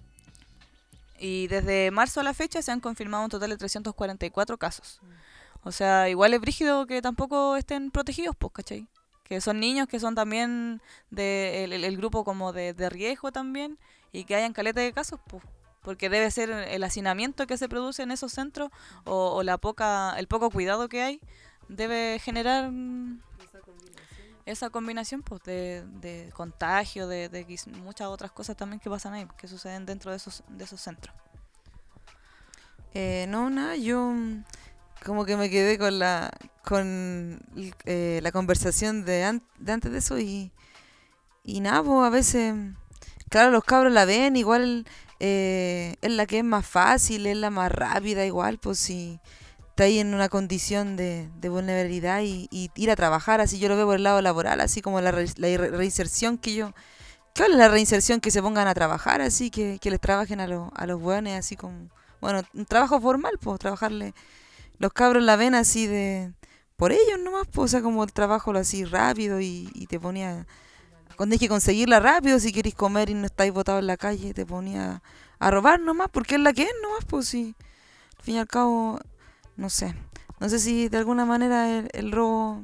Y desde marzo a la fecha se han confirmado un total de 344 casos. O sea, igual es brígido que tampoco estén protegidos, pues, ¿cachai? Que son niños que son también el grupo como de riesgo también, y que hayan caleta de casos, pues, porque debe ser el hacinamiento que se produce en esos centros o el poco cuidado que hay, debe generar esa combinación pues de contagio, de muchas otras cosas también que pasan ahí, que suceden dentro de esos centros. No, nada, yo como que me quedé con la conversación de antes de eso y nada, pues a veces, claro, los cabros la ven, igual es la que es más fácil, es la más rápida, igual, pues si está ahí en una condición de vulnerabilidad y ir a trabajar, así yo lo veo por el lado laboral, así como la reinserción claro, la reinserción que se pongan a trabajar, así que les trabajen a los buenos, así como, bueno, un trabajo formal, pues trabajarle, los cabros la ven así por ellos nomás, pues, o sea, como el trabajo así rápido y te ponía, cuando hay que conseguirla rápido, si queréis comer y no estáis botados en la calle, te ponía a robar nomás, porque es la que es nomás, pues sí, al fin y al cabo... No sé si de alguna manera el robo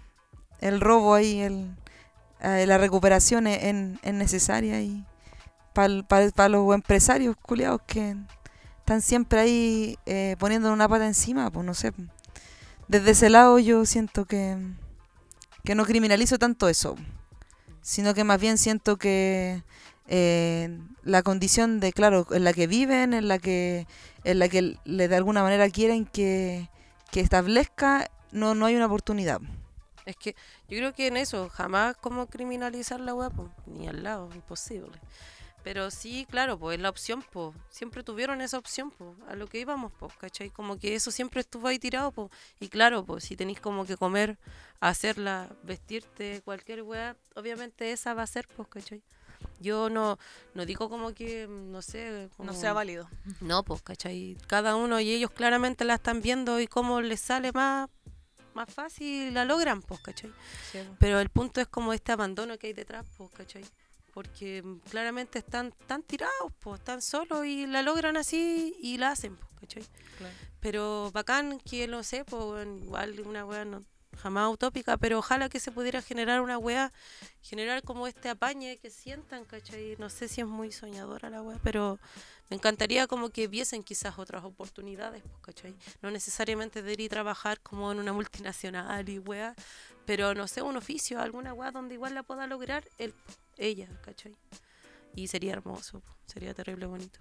ahí, la recuperación es necesaria y para los empresarios culiados que están siempre ahí poniendo una pata encima, pues no sé. Desde ese lado yo siento que no criminalizo tanto eso, sino que más bien siento que la condición de, claro, en la que viven, en la que de alguna manera quieren que establezca, no hay una oportunidad. Es que yo creo que en eso jamás como criminalizar la weá, pues, ni al lado, imposible. Pero sí, claro, pues es la opción, pues, siempre tuvieron esa opción, pues, a lo que íbamos, pues, ¿cachai? Como que eso siempre estuvo ahí tirado, pues, y claro, pues, si tenéis como que comer, hacerla, vestirte, cualquier weá, obviamente esa va a ser, pues, ¿cachai? Yo no digo como que, no sé... Como, no sea válido. No, pues, ¿cachai? Cada uno y ellos claramente la están viendo y cómo les sale más fácil la logran, pues, ¿cachai? Sí. Pero el punto es como este abandono que hay detrás, pues, ¿cachai? Porque claramente están tan tirados, pues, están solos y la logran así y la hacen, pues, ¿cachai? Claro. Pero bacán que, no sé, pues, igual una weá no... jamás utópica, pero ojalá que se pudiera generar una weá, generar como este apañe que sientan, ¿cachai? No sé si es muy soñadora la weá, pero me encantaría como que viesen quizás otras oportunidades, pues, ¿cachai? No necesariamente de ir y trabajar como en una multinacional y weá, pero no sé, un oficio, alguna weá donde igual la pueda lograr ella, ¿cachai? Y sería hermoso, sería terrible bonito.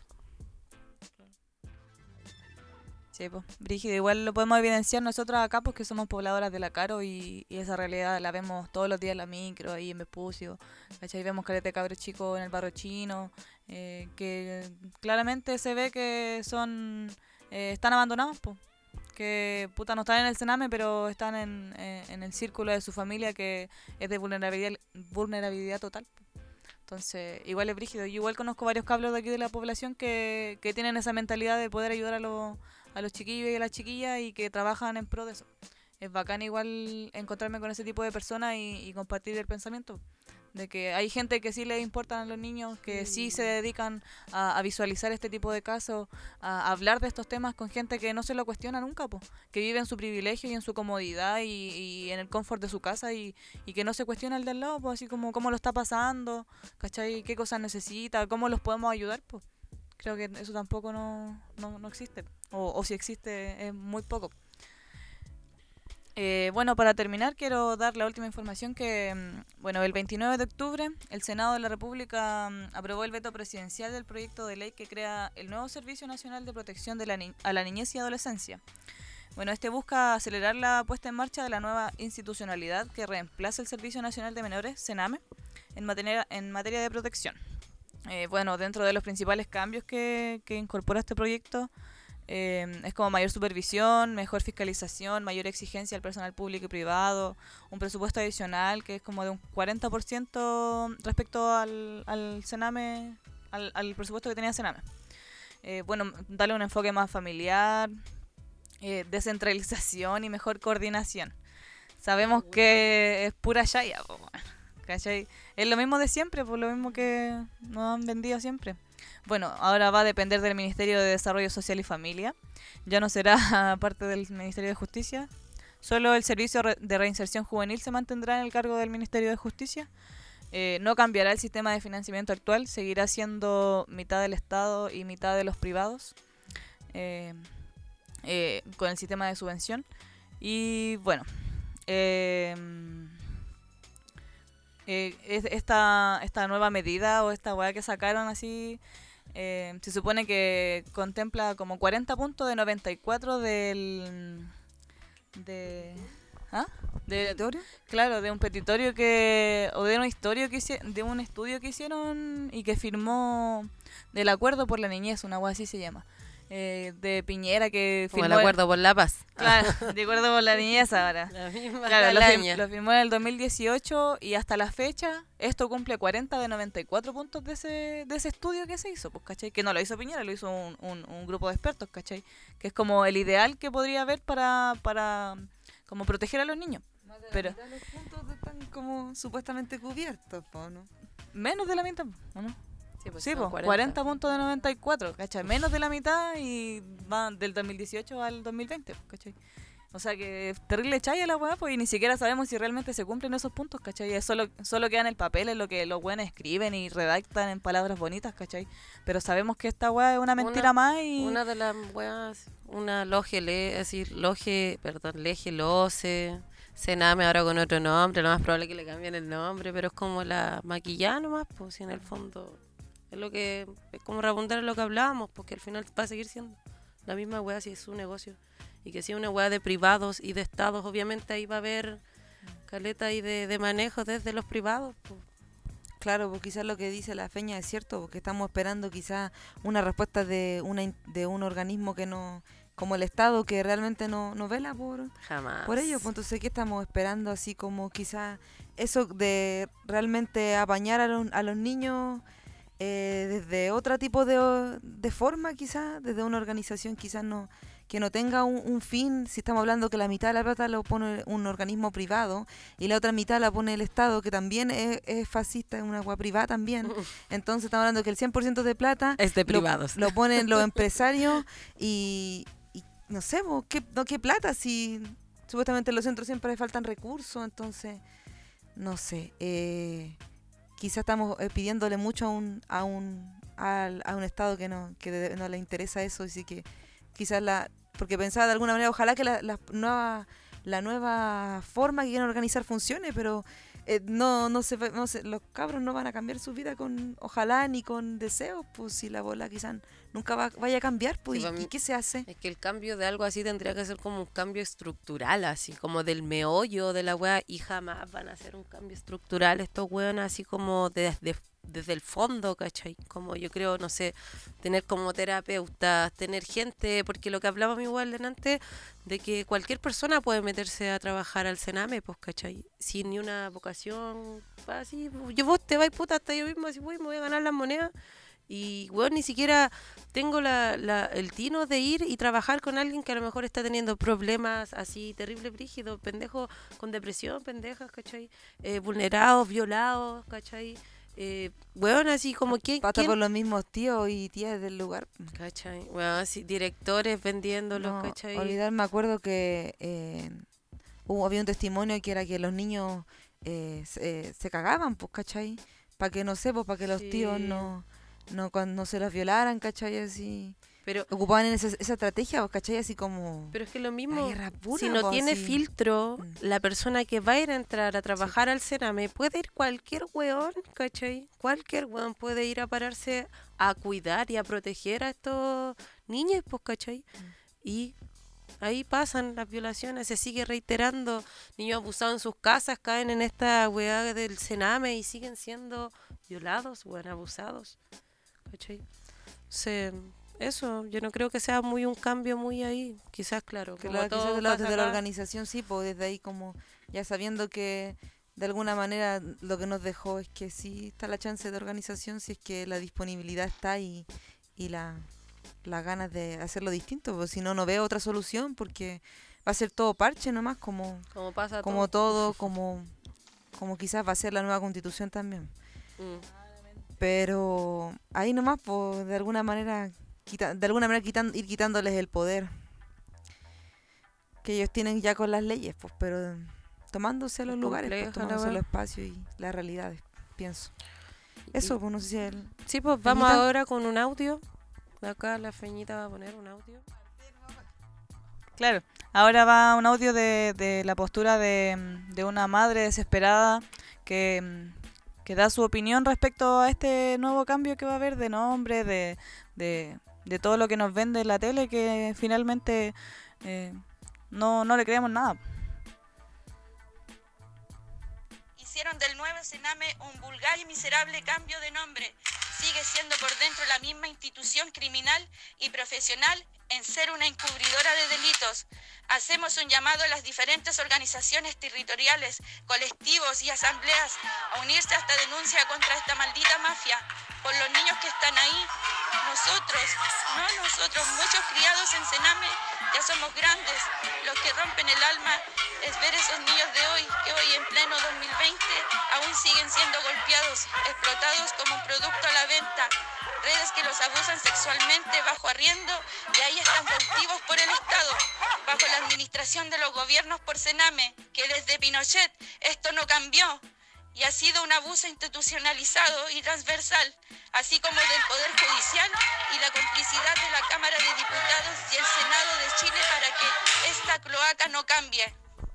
Sí, pues, brígido, igual lo podemos evidenciar nosotros acá porque somos pobladoras de la Caro y esa realidad la vemos todos los días en la micro, ahí en Vespucio, ¿cachai? Vemos caleta de cabros chicos en el barrio chino, que claramente se ve que están abandonados, pues, que puta no están en el Sename, pero están en el círculo de su familia que es de vulnerabilidad total. Entonces, igual es brígido. Yo igual conozco varios cabros de aquí de la población que tienen esa mentalidad de poder ayudar a los chiquillos y a las chiquillas y que trabajan en pro de eso. Es bacán igual encontrarme con ese tipo de personas y compartir el pensamiento de que hay gente que sí les importan a los niños, que sí se dedican a visualizar este tipo de casos, a hablar de estos temas con gente que no se lo cuestiona nunca, po, que vive en su privilegio y en su comodidad y en el confort de su casa y que no se cuestiona el de al lado, pues, así como cómo lo está pasando, ¿cachai? ¿Qué cosas necesita? ¿Cómo los podemos ayudar? Pues creo que eso tampoco no existe, o si existe es muy poco. Bueno, para terminar quiero dar la última información que, el 29 de octubre el Senado de la República aprobó el veto presidencial del proyecto de ley que crea el nuevo Servicio Nacional de Protección a la Niñez y Adolescencia. Bueno, este busca acelerar la puesta en marcha de la nueva institucionalidad que reemplaza el Servicio Nacional de Menores, Sename, en materia de protección. Dentro de los principales cambios que incorpora este proyecto, es como mayor supervisión, mejor fiscalización, mayor exigencia al personal público y privado, un presupuesto adicional que es como de un 40% respecto al Sename al presupuesto que tenía Sename. Bueno, darle un enfoque más familiar, descentralización y mejor coordinación. Sabemos que es pura chaya, po, bueno, ¿cachai? Es lo mismo de siempre, por lo mismo que nos han vendido siempre. Bueno, ahora va a depender del Ministerio de Desarrollo Social y Familia. Ya no será parte del Ministerio de Justicia. Solo el Servicio de Reinserción Juvenil se mantendrá en el cargo del Ministerio de Justicia. No cambiará el sistema de financiamiento actual. Seguirá siendo mitad del Estado y mitad de los privados. Con el sistema de subvención. Y bueno, esta nueva medida o esta weá que sacaron así, se supone que contempla como 40 puntos de 94 del... ¿Petitorio? Claro, de un petitorio o de un estudio que hicieron y que firmó del Acuerdo por la Niñez, una weá así se llama. De Piñera que como firmó el Acuerdo por la Paz. Claro, de Acuerdo por la Niñez ahora. La misma claro, calaña. lo firmó en el 2018 y hasta la fecha esto cumple 40 de 94 puntos de ese estudio que se hizo, pues, ¿cachai? Que no lo hizo Piñera, lo hizo un grupo de expertos, ¿cachai? Que es como el ideal que podría haber para como proteger a los niños. Pero los puntos están como supuestamente cubiertos, ¿no? menos de la mitad, ¿o no? Sí, son pues 40 puntos de 94, ¿cachai? Menos de la mitad y van del 2018 al 2020, ¿cachai? O sea que es terrible chaya la weá, pues, y ni siquiera sabemos si realmente se cumplen esos puntos, ¿cachai? Es solo queda en el papel, es lo que los buenos escriben y redactan en palabras bonitas, ¿cachai? Pero sabemos que esta weá es una mentira más y... Una de las weas, una loge, leje, loce, Sename ahora con otro nombre, lo más probable es que le cambien el nombre, pero es como la maquillada nomás, pues, si en el fondo... Es como redundar en lo que hablábamos, porque al final va a seguir siendo la misma weá si es su negocio. Y que si es una weá de privados y de estados, obviamente ahí va a haber caleta y de manejo desde los privados. Pues. Claro, pues quizás lo que dice la Feña es cierto, porque estamos esperando quizás una respuesta de un organismo que no, como el Estado, que realmente no vela por ello. Pues entonces, ¿qué estamos esperando? Así como quizás eso de realmente apañar a los niños... desde otro tipo de forma quizás, desde una organización quizás que no tenga un fin, si estamos hablando que la mitad de la plata lo pone un organismo privado y la otra mitad la pone el Estado, que también es fascista, es una agua privada también, entonces estamos hablando que el 100% de plata es de privados. Lo ponen los empresarios y no sé, ¿qué plata? Si supuestamente en los centros siempre faltan recursos, entonces no sé, quizás estamos pidiéndole mucho a un Estado que no le interesa eso, así que quizás porque pensaba de alguna manera, ojalá que la nueva forma que quieren organizar funcione, pero los cabros no van a cambiar su vida ojalá ni con deseos, pues si la bola quizás nunca vaya a cambiar, pues sí, ¿y qué se hace? Es que el cambio de algo así tendría que ser como un cambio estructural, así como del meollo de la wea, y jamás van a hacer un cambio estructural estos weones así como desde el fondo, ¿cachai? Como yo creo, no sé, tener como terapeutas, tener gente, porque lo que hablábamos igual antes, de que cualquier persona puede meterse a trabajar al Sename, pues, ¿cachai? Sin ni una vocación, así, vos te vais puta hasta yo mismo, así, me voy a ganar las monedas, y, weón, ni siquiera tengo el tino de ir y trabajar con alguien que a lo mejor está teniendo problemas así, terrible, brígido, pendejos con depresión, pendejas, ¿cachai? Vulnerados, violados, ¿cachai? Bueno, así como que pasa con los mismos tíos y tías del lugar, ¿cachai? Bueno, así directores vendiéndolos, ¿cachai? Me acuerdo que había un testimonio que era que los niños se cagaban, pues, ¿cachai? Para que para que los tíos cuando no se los violaran, ¿cachai? Así. Pero ocupaban esa estrategia, ¿cachai? Así como... Pero es que lo mismo, pura, si no tiene filtro, la persona que va a ir a entrar a trabajar al Sename, puede ir cualquier weón, ¿cachai? Cualquier weón puede ir a pararse a cuidar y a proteger a estos niños, pues, ¿cachai? Y ahí pasan las violaciones, se sigue reiterando, niños abusados en sus casas, caen en esta weá del Sename y siguen siendo violados, weón, abusados, ¿cachai? Eso, yo no creo que sea muy un cambio muy ahí, quizás, claro. Quizás desde la organización sí, pues desde ahí como ya sabiendo que de alguna manera lo que nos dejó es que sí está la chance de organización si es que la disponibilidad está y las ganas de hacerlo distinto, porque si no, no veo otra solución, porque va a ser todo parche nomás, como pasa como todo, como quizás va a ser la nueva constitución también. Pero ahí nomás, pues, de alguna manera ir quitándoles el poder que ellos tienen ya con las leyes, pues, pero tomándose los lugares, pues, tomándose los espacios y las realidades, pienso. Eso, pues, no sé si Sí, pues vamos ahora con un audio. Acá la Feñita va a poner un audio. Claro, ahora va un audio de la postura de una madre desesperada que da su opinión respecto a este nuevo cambio que va a haber de nombre, de todo lo que nos vende la tele, que finalmente no le creemos nada. Hicieron del nuevo Sename un vulgar y miserable cambio de nombre. Sigue siendo por dentro la misma institución criminal y profesional en ser una encubridora de delitos. Hacemos un llamado a las diferentes organizaciones territoriales, colectivos y asambleas a unirse a esta denuncia contra esta maldita mafia. Por los niños que están ahí, nosotros, muchos criados en Sename, ya somos grandes. Los que rompen el alma es ver esos niños de hoy, que hoy en pleno 2020 aún siguen siendo golpeados, explotados como un producto a la venta. Redes que los abusan sexualmente bajo arriendo y ahí están cautivos por el Estado, bajo la administración de los gobiernos por Sename, que desde Pinochet esto no cambió y ha sido un abuso institucionalizado y transversal, así como del Poder Judicial y la complicidad de la Cámara de Diputados y el Senado de Chile para que esta cloaca no cambie.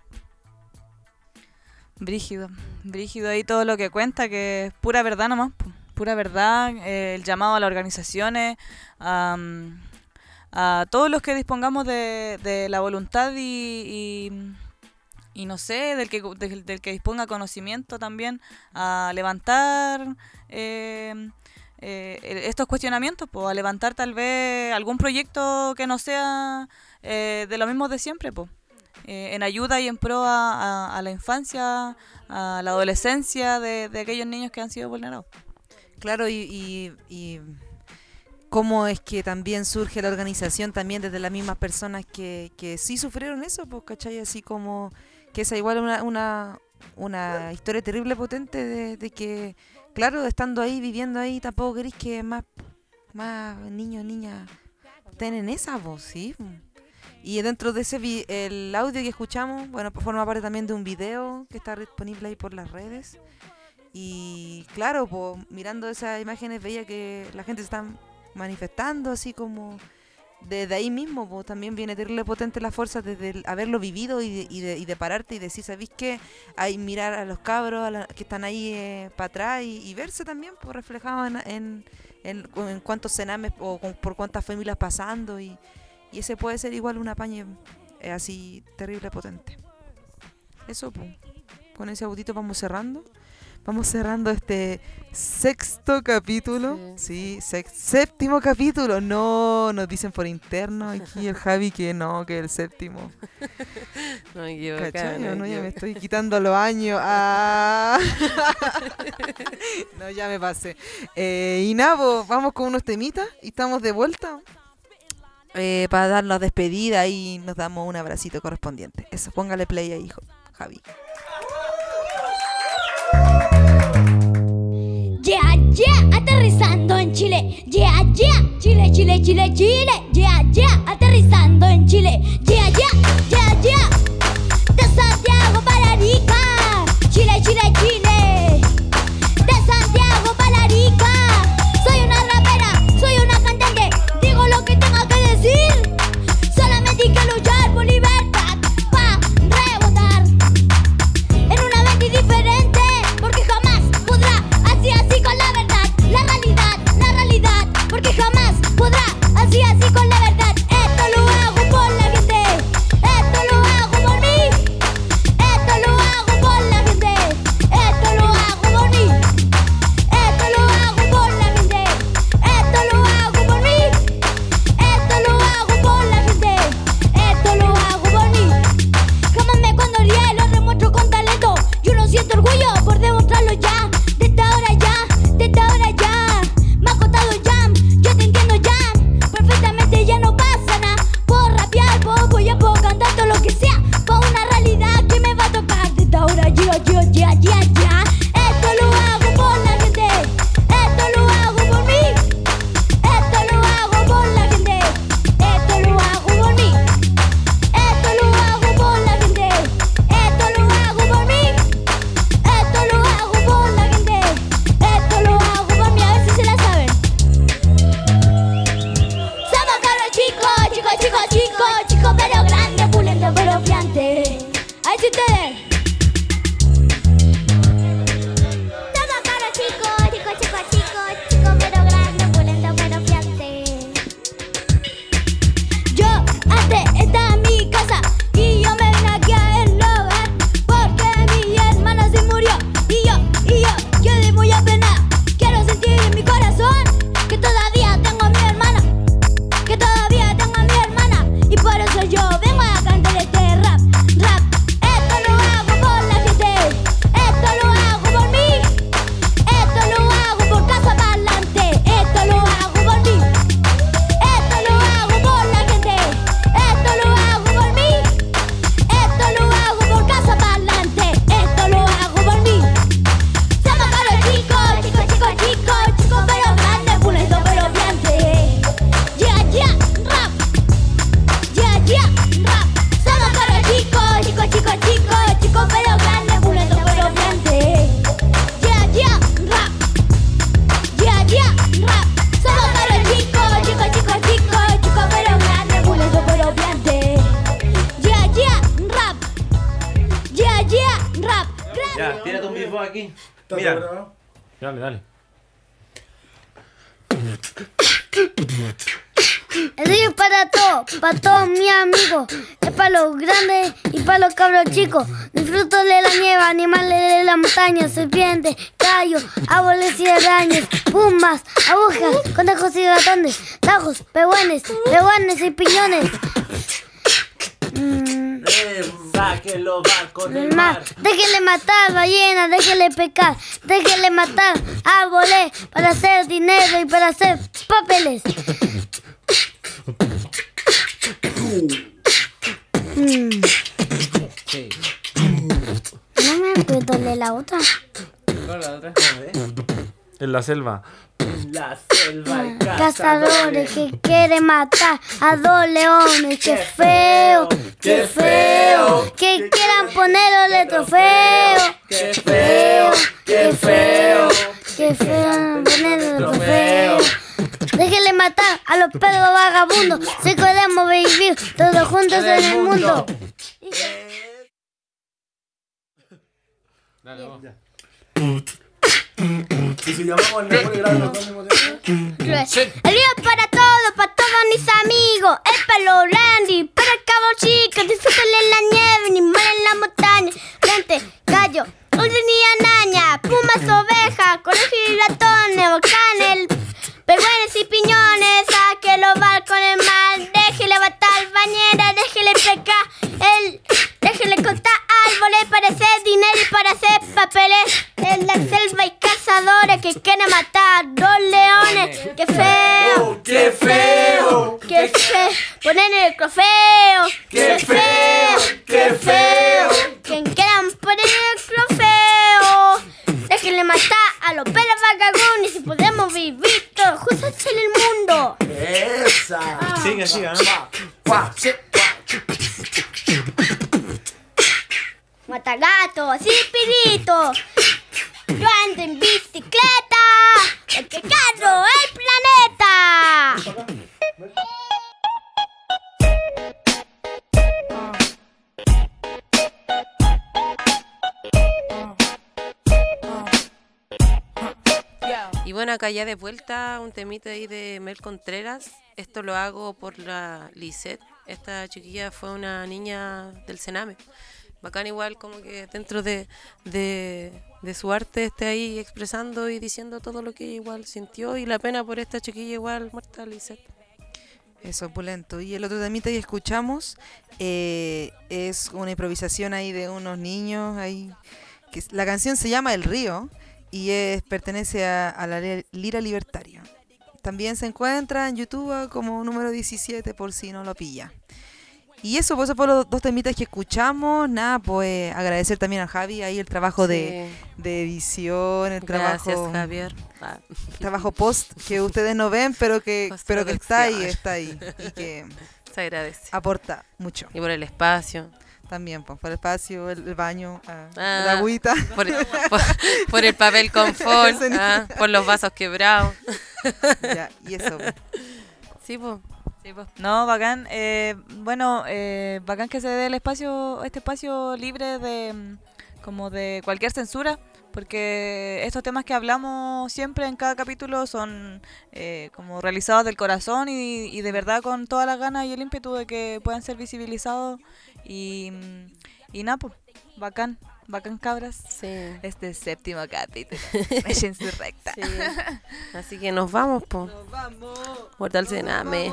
Brígido ahí todo lo que cuenta, que es pura verdad nomás, pura verdad, el llamado a las organizaciones, a todos los que dispongamos de la voluntad y no sé, del que disponga conocimiento también, a levantar estos cuestionamientos, pues, a levantar tal vez algún proyecto que no sea de lo mismo de siempre, pues. En ayuda y en pro a la infancia, a la adolescencia de aquellos niños que han sido vulnerados. Claro, y cómo es que también surge la organización también desde las mismas personas que sí sufrieron eso, pues, ¿cachai? Así como que es igual una historia terrible, potente de que, claro, estando ahí, viviendo ahí, tampoco queréis que más niños, niñas estén en esa voz, ¿sí? Y dentro de ese el audio que escuchamos, bueno, forma parte también de un video que está disponible ahí por las redes. Y claro, pues, mirando esas imágenes veía que la gente se está manifestando así como desde ahí mismo, pues también viene terrible potente la fuerza desde haberlo vivido y de pararte y decir, ¿sabéis qué? Hay mirar a los cabros que están ahí para atrás y verse también pues reflejado en cuántos cenames o por cuántas familias pasando y ese puede ser igual un apañe así terrible potente. Eso, pues, con ese audito vamos cerrando este sexto capítulo. Sí, séptimo capítulo. No, nos dicen por interno aquí el Javi que no, que el séptimo. No me equivoco. No, ya me estoy quitando los años. No, ya me pasé. Y nada, pues, vamos con unos temitas y estamos de vuelta. Para dar la despedida y nos damos un abracito correspondiente. Eso, póngale play ahí, Javi. Aterrizando en Chile. Chile, Chile, Chile, Chile. Aterrizando en Chile. De Santiago para Arica. Chile, Chile, Chile. De Santiago para Arica. Soy una rapera, soy una cantante. Digo lo que tengo que decir. Solamente hay que luchar por libertad pa' rebotar en una mente diferente, porque jamás podrá así con la verdad. La realidad, porque jamás podrá así con la verdad. Esto lo hago por la gente, esto lo hago Mira. Dale. El río es para todos mis amigos. Es para los grandes y para los cabros chicos. Disfruto de la nieve, animales de la montaña, serpientes, callos, árboles y arañas, pumas, agujas, conejos y ratones, tajos, pehuenes y piñones. Que lo va con el mar. Déjenle matar ballenas, déjenle pecar, déjenle matar árboles para hacer dinero y para hacer papeles. Sí. No me acuerdo de la otra. ¿Cuál la otra? En la selva. En la selva hay Cazadores que quieren matar a 2 leones. ¡Qué feo! ¡Qué feo! Que quieran ponerle trofeo. ¡Qué feo! ¡Qué feo! ¡Qué feo! Ponerle trofeo. Déjenle matar a los perros vagabundos. Si queremos vivir todos juntos en el mundo. Dale, vamos. Y si llamamos al mejor grado, nos ponemos El río es para todos mis amigos. Es para los grandes, para el cabo chico. Disfruten en la nieve, animales en la montaña. Gente, gallo, dulce y anaña, pumas, ovejas, conejos y ratones, volcanes, pehuenes y piñones. Sáquelo va con el mar, déjele batar bañera, déjele pecar, déjele cortar árboles para hacer dinero y para hacer papeles. En la selva hay cazadores que quieren matar 2 leones. ¡Qué feo! ¡Qué feo! ¡Qué feo! Ponen el trofeo. ¡Qué feo! ¡Qué feo! Quien quieran poner el trofeo. Déjenle matar a los perros vagabundos y podemos vivir todos juntos en el mundo. ¡Esa! Sigue, Matagatos y piritos. Yo ando en bicicleta, porque carro el planeta. Y bueno, acá ya de vuelta un temita ahí de Mel Contreras. Esto lo hago por la Lisette. Esta chiquilla fue una niña del Sename. Bacán igual como que dentro de su arte esté ahí expresando y diciendo todo lo que igual sintió y la pena por esta chiquilla igual muerta, Lisette. Eso, opulento. Y el otro temita que escuchamos es una improvisación ahí de unos niños ahí. La canción se llama El Río y pertenece a la Lira Libertaria. También se encuentra en YouTube como número 17 por si no lo pilla. Y eso, pues, por los 2 temitas que escuchamos. Nada, pues agradecer también a Javi ahí el trabajo de edición, el trabajo, Javier. Trabajo post que ustedes no ven, pero que está ahí y que se agradece. Aporta mucho. Y por el espacio. También, pues, por el espacio, el baño, la agüita. Por el papel confort, por los vasos quebrados. Ya, y eso. Pues. Sí, pues. No, bacán. Bueno, bacán que se dé este espacio libre de cualquier censura, porque estos temas que hablamos siempre en cada capítulo son como realizados del corazón y de verdad con todas las ganas y el ímpetu de que puedan ser visibilizados y nada, pues, bacán, cabras. Sí. Este 7º capítulo. Es Insurrecta. Sí. Así que nos vamos, po. Nos vamos. Muerta al Sename.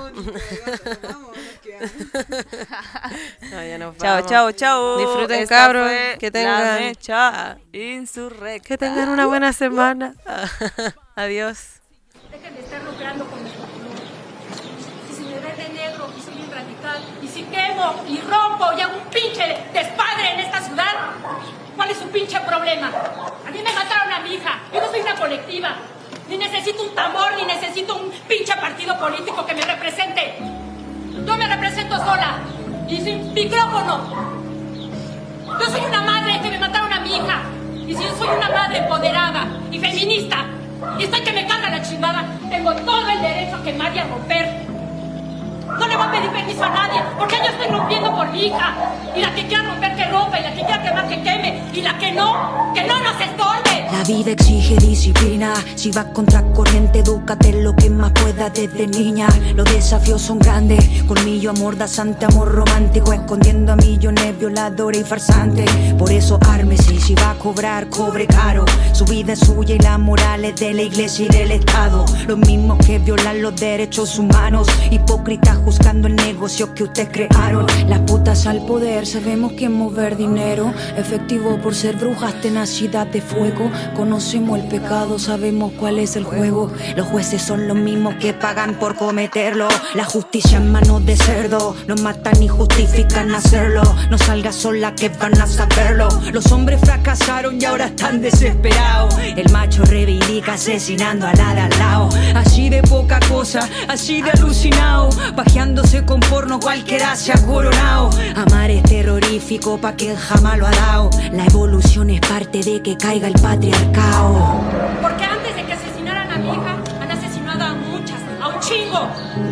Ya nos vamos. Chao. Disfruten, Esta cabros. fue Que tengan la mecha insurrecta. Que tengan una buena semana. Adiós. Dejen de estar lucrando con nuestro color. Si se me ve de negro y soy un radical, y si quemo y rompo y hago un pinche despadre en esta ciudad, ¿cuál es su pinche problema? A mí me mataron a mi hija. Yo no soy una colectiva. Ni necesito un tambor, ni necesito un pinche partido político que me represente. Yo me represento sola y sin micrófono. Yo soy una madre que me mataron a mi hija. Y si yo soy una madre empoderada y feminista y estoy que me carga la chingada, tengo todo el derecho a quemar y a romper. No le voy a pedir permiso a nadie, porque yo estoy rompiendo por mi hija. Y la que quiera romper, que rompa, y la que quiera quemar, que queme. Y la que no nos estorbe. La vida exige disciplina. Si vas contra corriente, edúcate lo que más puedas desde niña. Los desafíos son grandes. Colmillo amordazante, amor romántico, escondiendo a millones violadores y farsantes. Por eso ármese, y si va a cobrar, cobre caro. Su vida es suya y la moral es de la iglesia y del Estado. Los mismos que violan los derechos humanos, hipócritas juzgando el negocio que ustedes crearon. Las putas al poder, sabemos que mover dinero. Efectivo por ser brujas, tenacidad de fuego. Conocemos el pecado, sabemos cuál es el juego. Los jueces son los mismos que pagan por cometerlo. La justicia en manos de cerdo, nos matan y justifican hacerlo. No salgas sola que van a saberlo. Los hombres fracasaron y ahora están desesperados. El macho reivindica asesinando a la de al lado. Así de poca cosa, así de alucinado. Pajeándose con porno cualquiera se ha coronado. Amar es terrorífico pa' quien jamás lo ha dado. La evolución es parte de que caiga el patriarcado. Porque antes de que asesinaran a mi hija, han asesinado a muchas, a un chingo.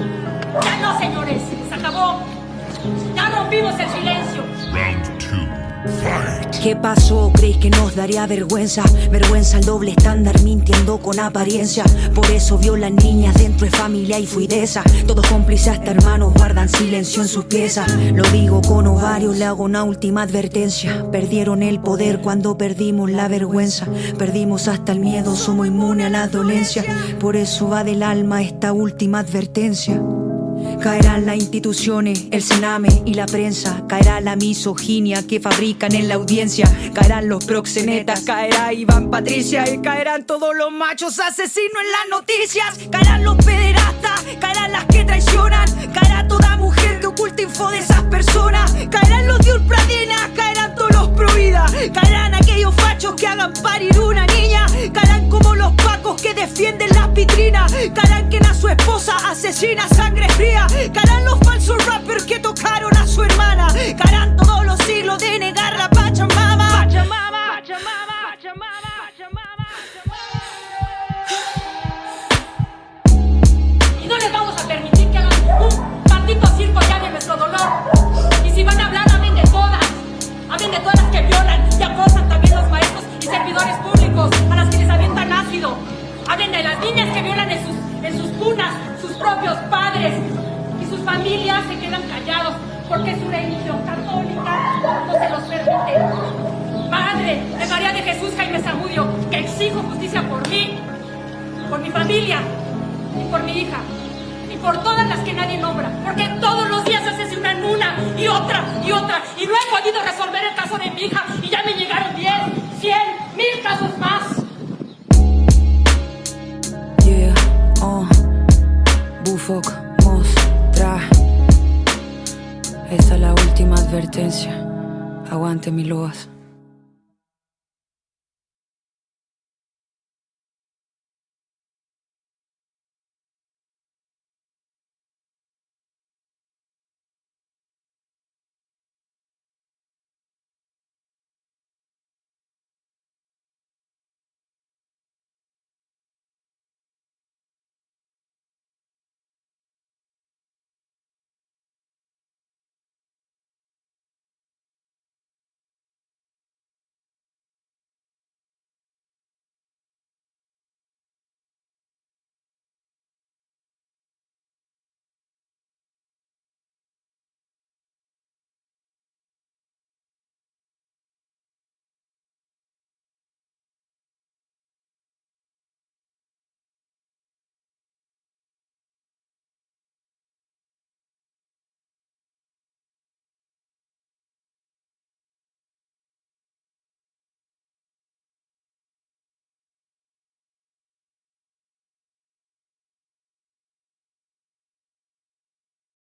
Ya no, señores, se acabó. Ya rompimos el silencio. Round 2, fight. ¿Qué pasó? ¿Creéis que nos daría vergüenza? Vergüenza el doble estándar mintiendo con apariencia. Por eso violan niñas dentro de familia y fluideza. Todos cómplices hasta hermanos guardan silencio en sus piezas. Lo digo con ovarios, le hago una última advertencia. Perdieron el poder cuando perdimos la vergüenza. Perdimos hasta el miedo, somos inmunes a las dolencias. Por eso va del alma esta última advertencia. Caerán las instituciones, el Sename y la prensa. Caerá la misoginia que fabrican en la audiencia. Caerán los proxenetas, caerá Iván Patricia. Y caerán todos los machos asesinos en las noticias. Caerán los pederastas, caerán las que traicionan. Caerá toda mujer que oculta info de esas personas. Caerán los de ultradienas, caerán todos los providas. Caerán aquellos fachos que hagan parir una niña. Caerán como los pacos que defienden las vitrinas. Caerán quien a su esposa asesina a sangre fría. Caerán los falsos rappers que tocaron a su hermana. Caerán todos los siglos de negar la Pachamama. Pachamama, Pachamama, Pachamama, Pachamama. Y no les vamos a permitir que hagan un maldito circo ya de nuestro dolor. Y si van a hablar, hablen de todas. Hablen de todas las que violan y acosan también los maestros y servidores públicos, a las que les avientan ácido. Hablen de las niñas que violan en sus cunas, sus propios padres. Sus familias se quedan callados porque es una religión católica, no se los permite. Padre de María de Jesús Jaime Zamudio, que exijo justicia por mí, por mi familia y por mi hija y por todas las que nadie nombra, porque todos los días asesinan una y otra y otra y no he podido resolver el caso de mi hija y ya me llegaron 10, 100, 1000 casos más. Yeah, Bufok, Mostra. Esta es la última advertencia. Aguante mi loas.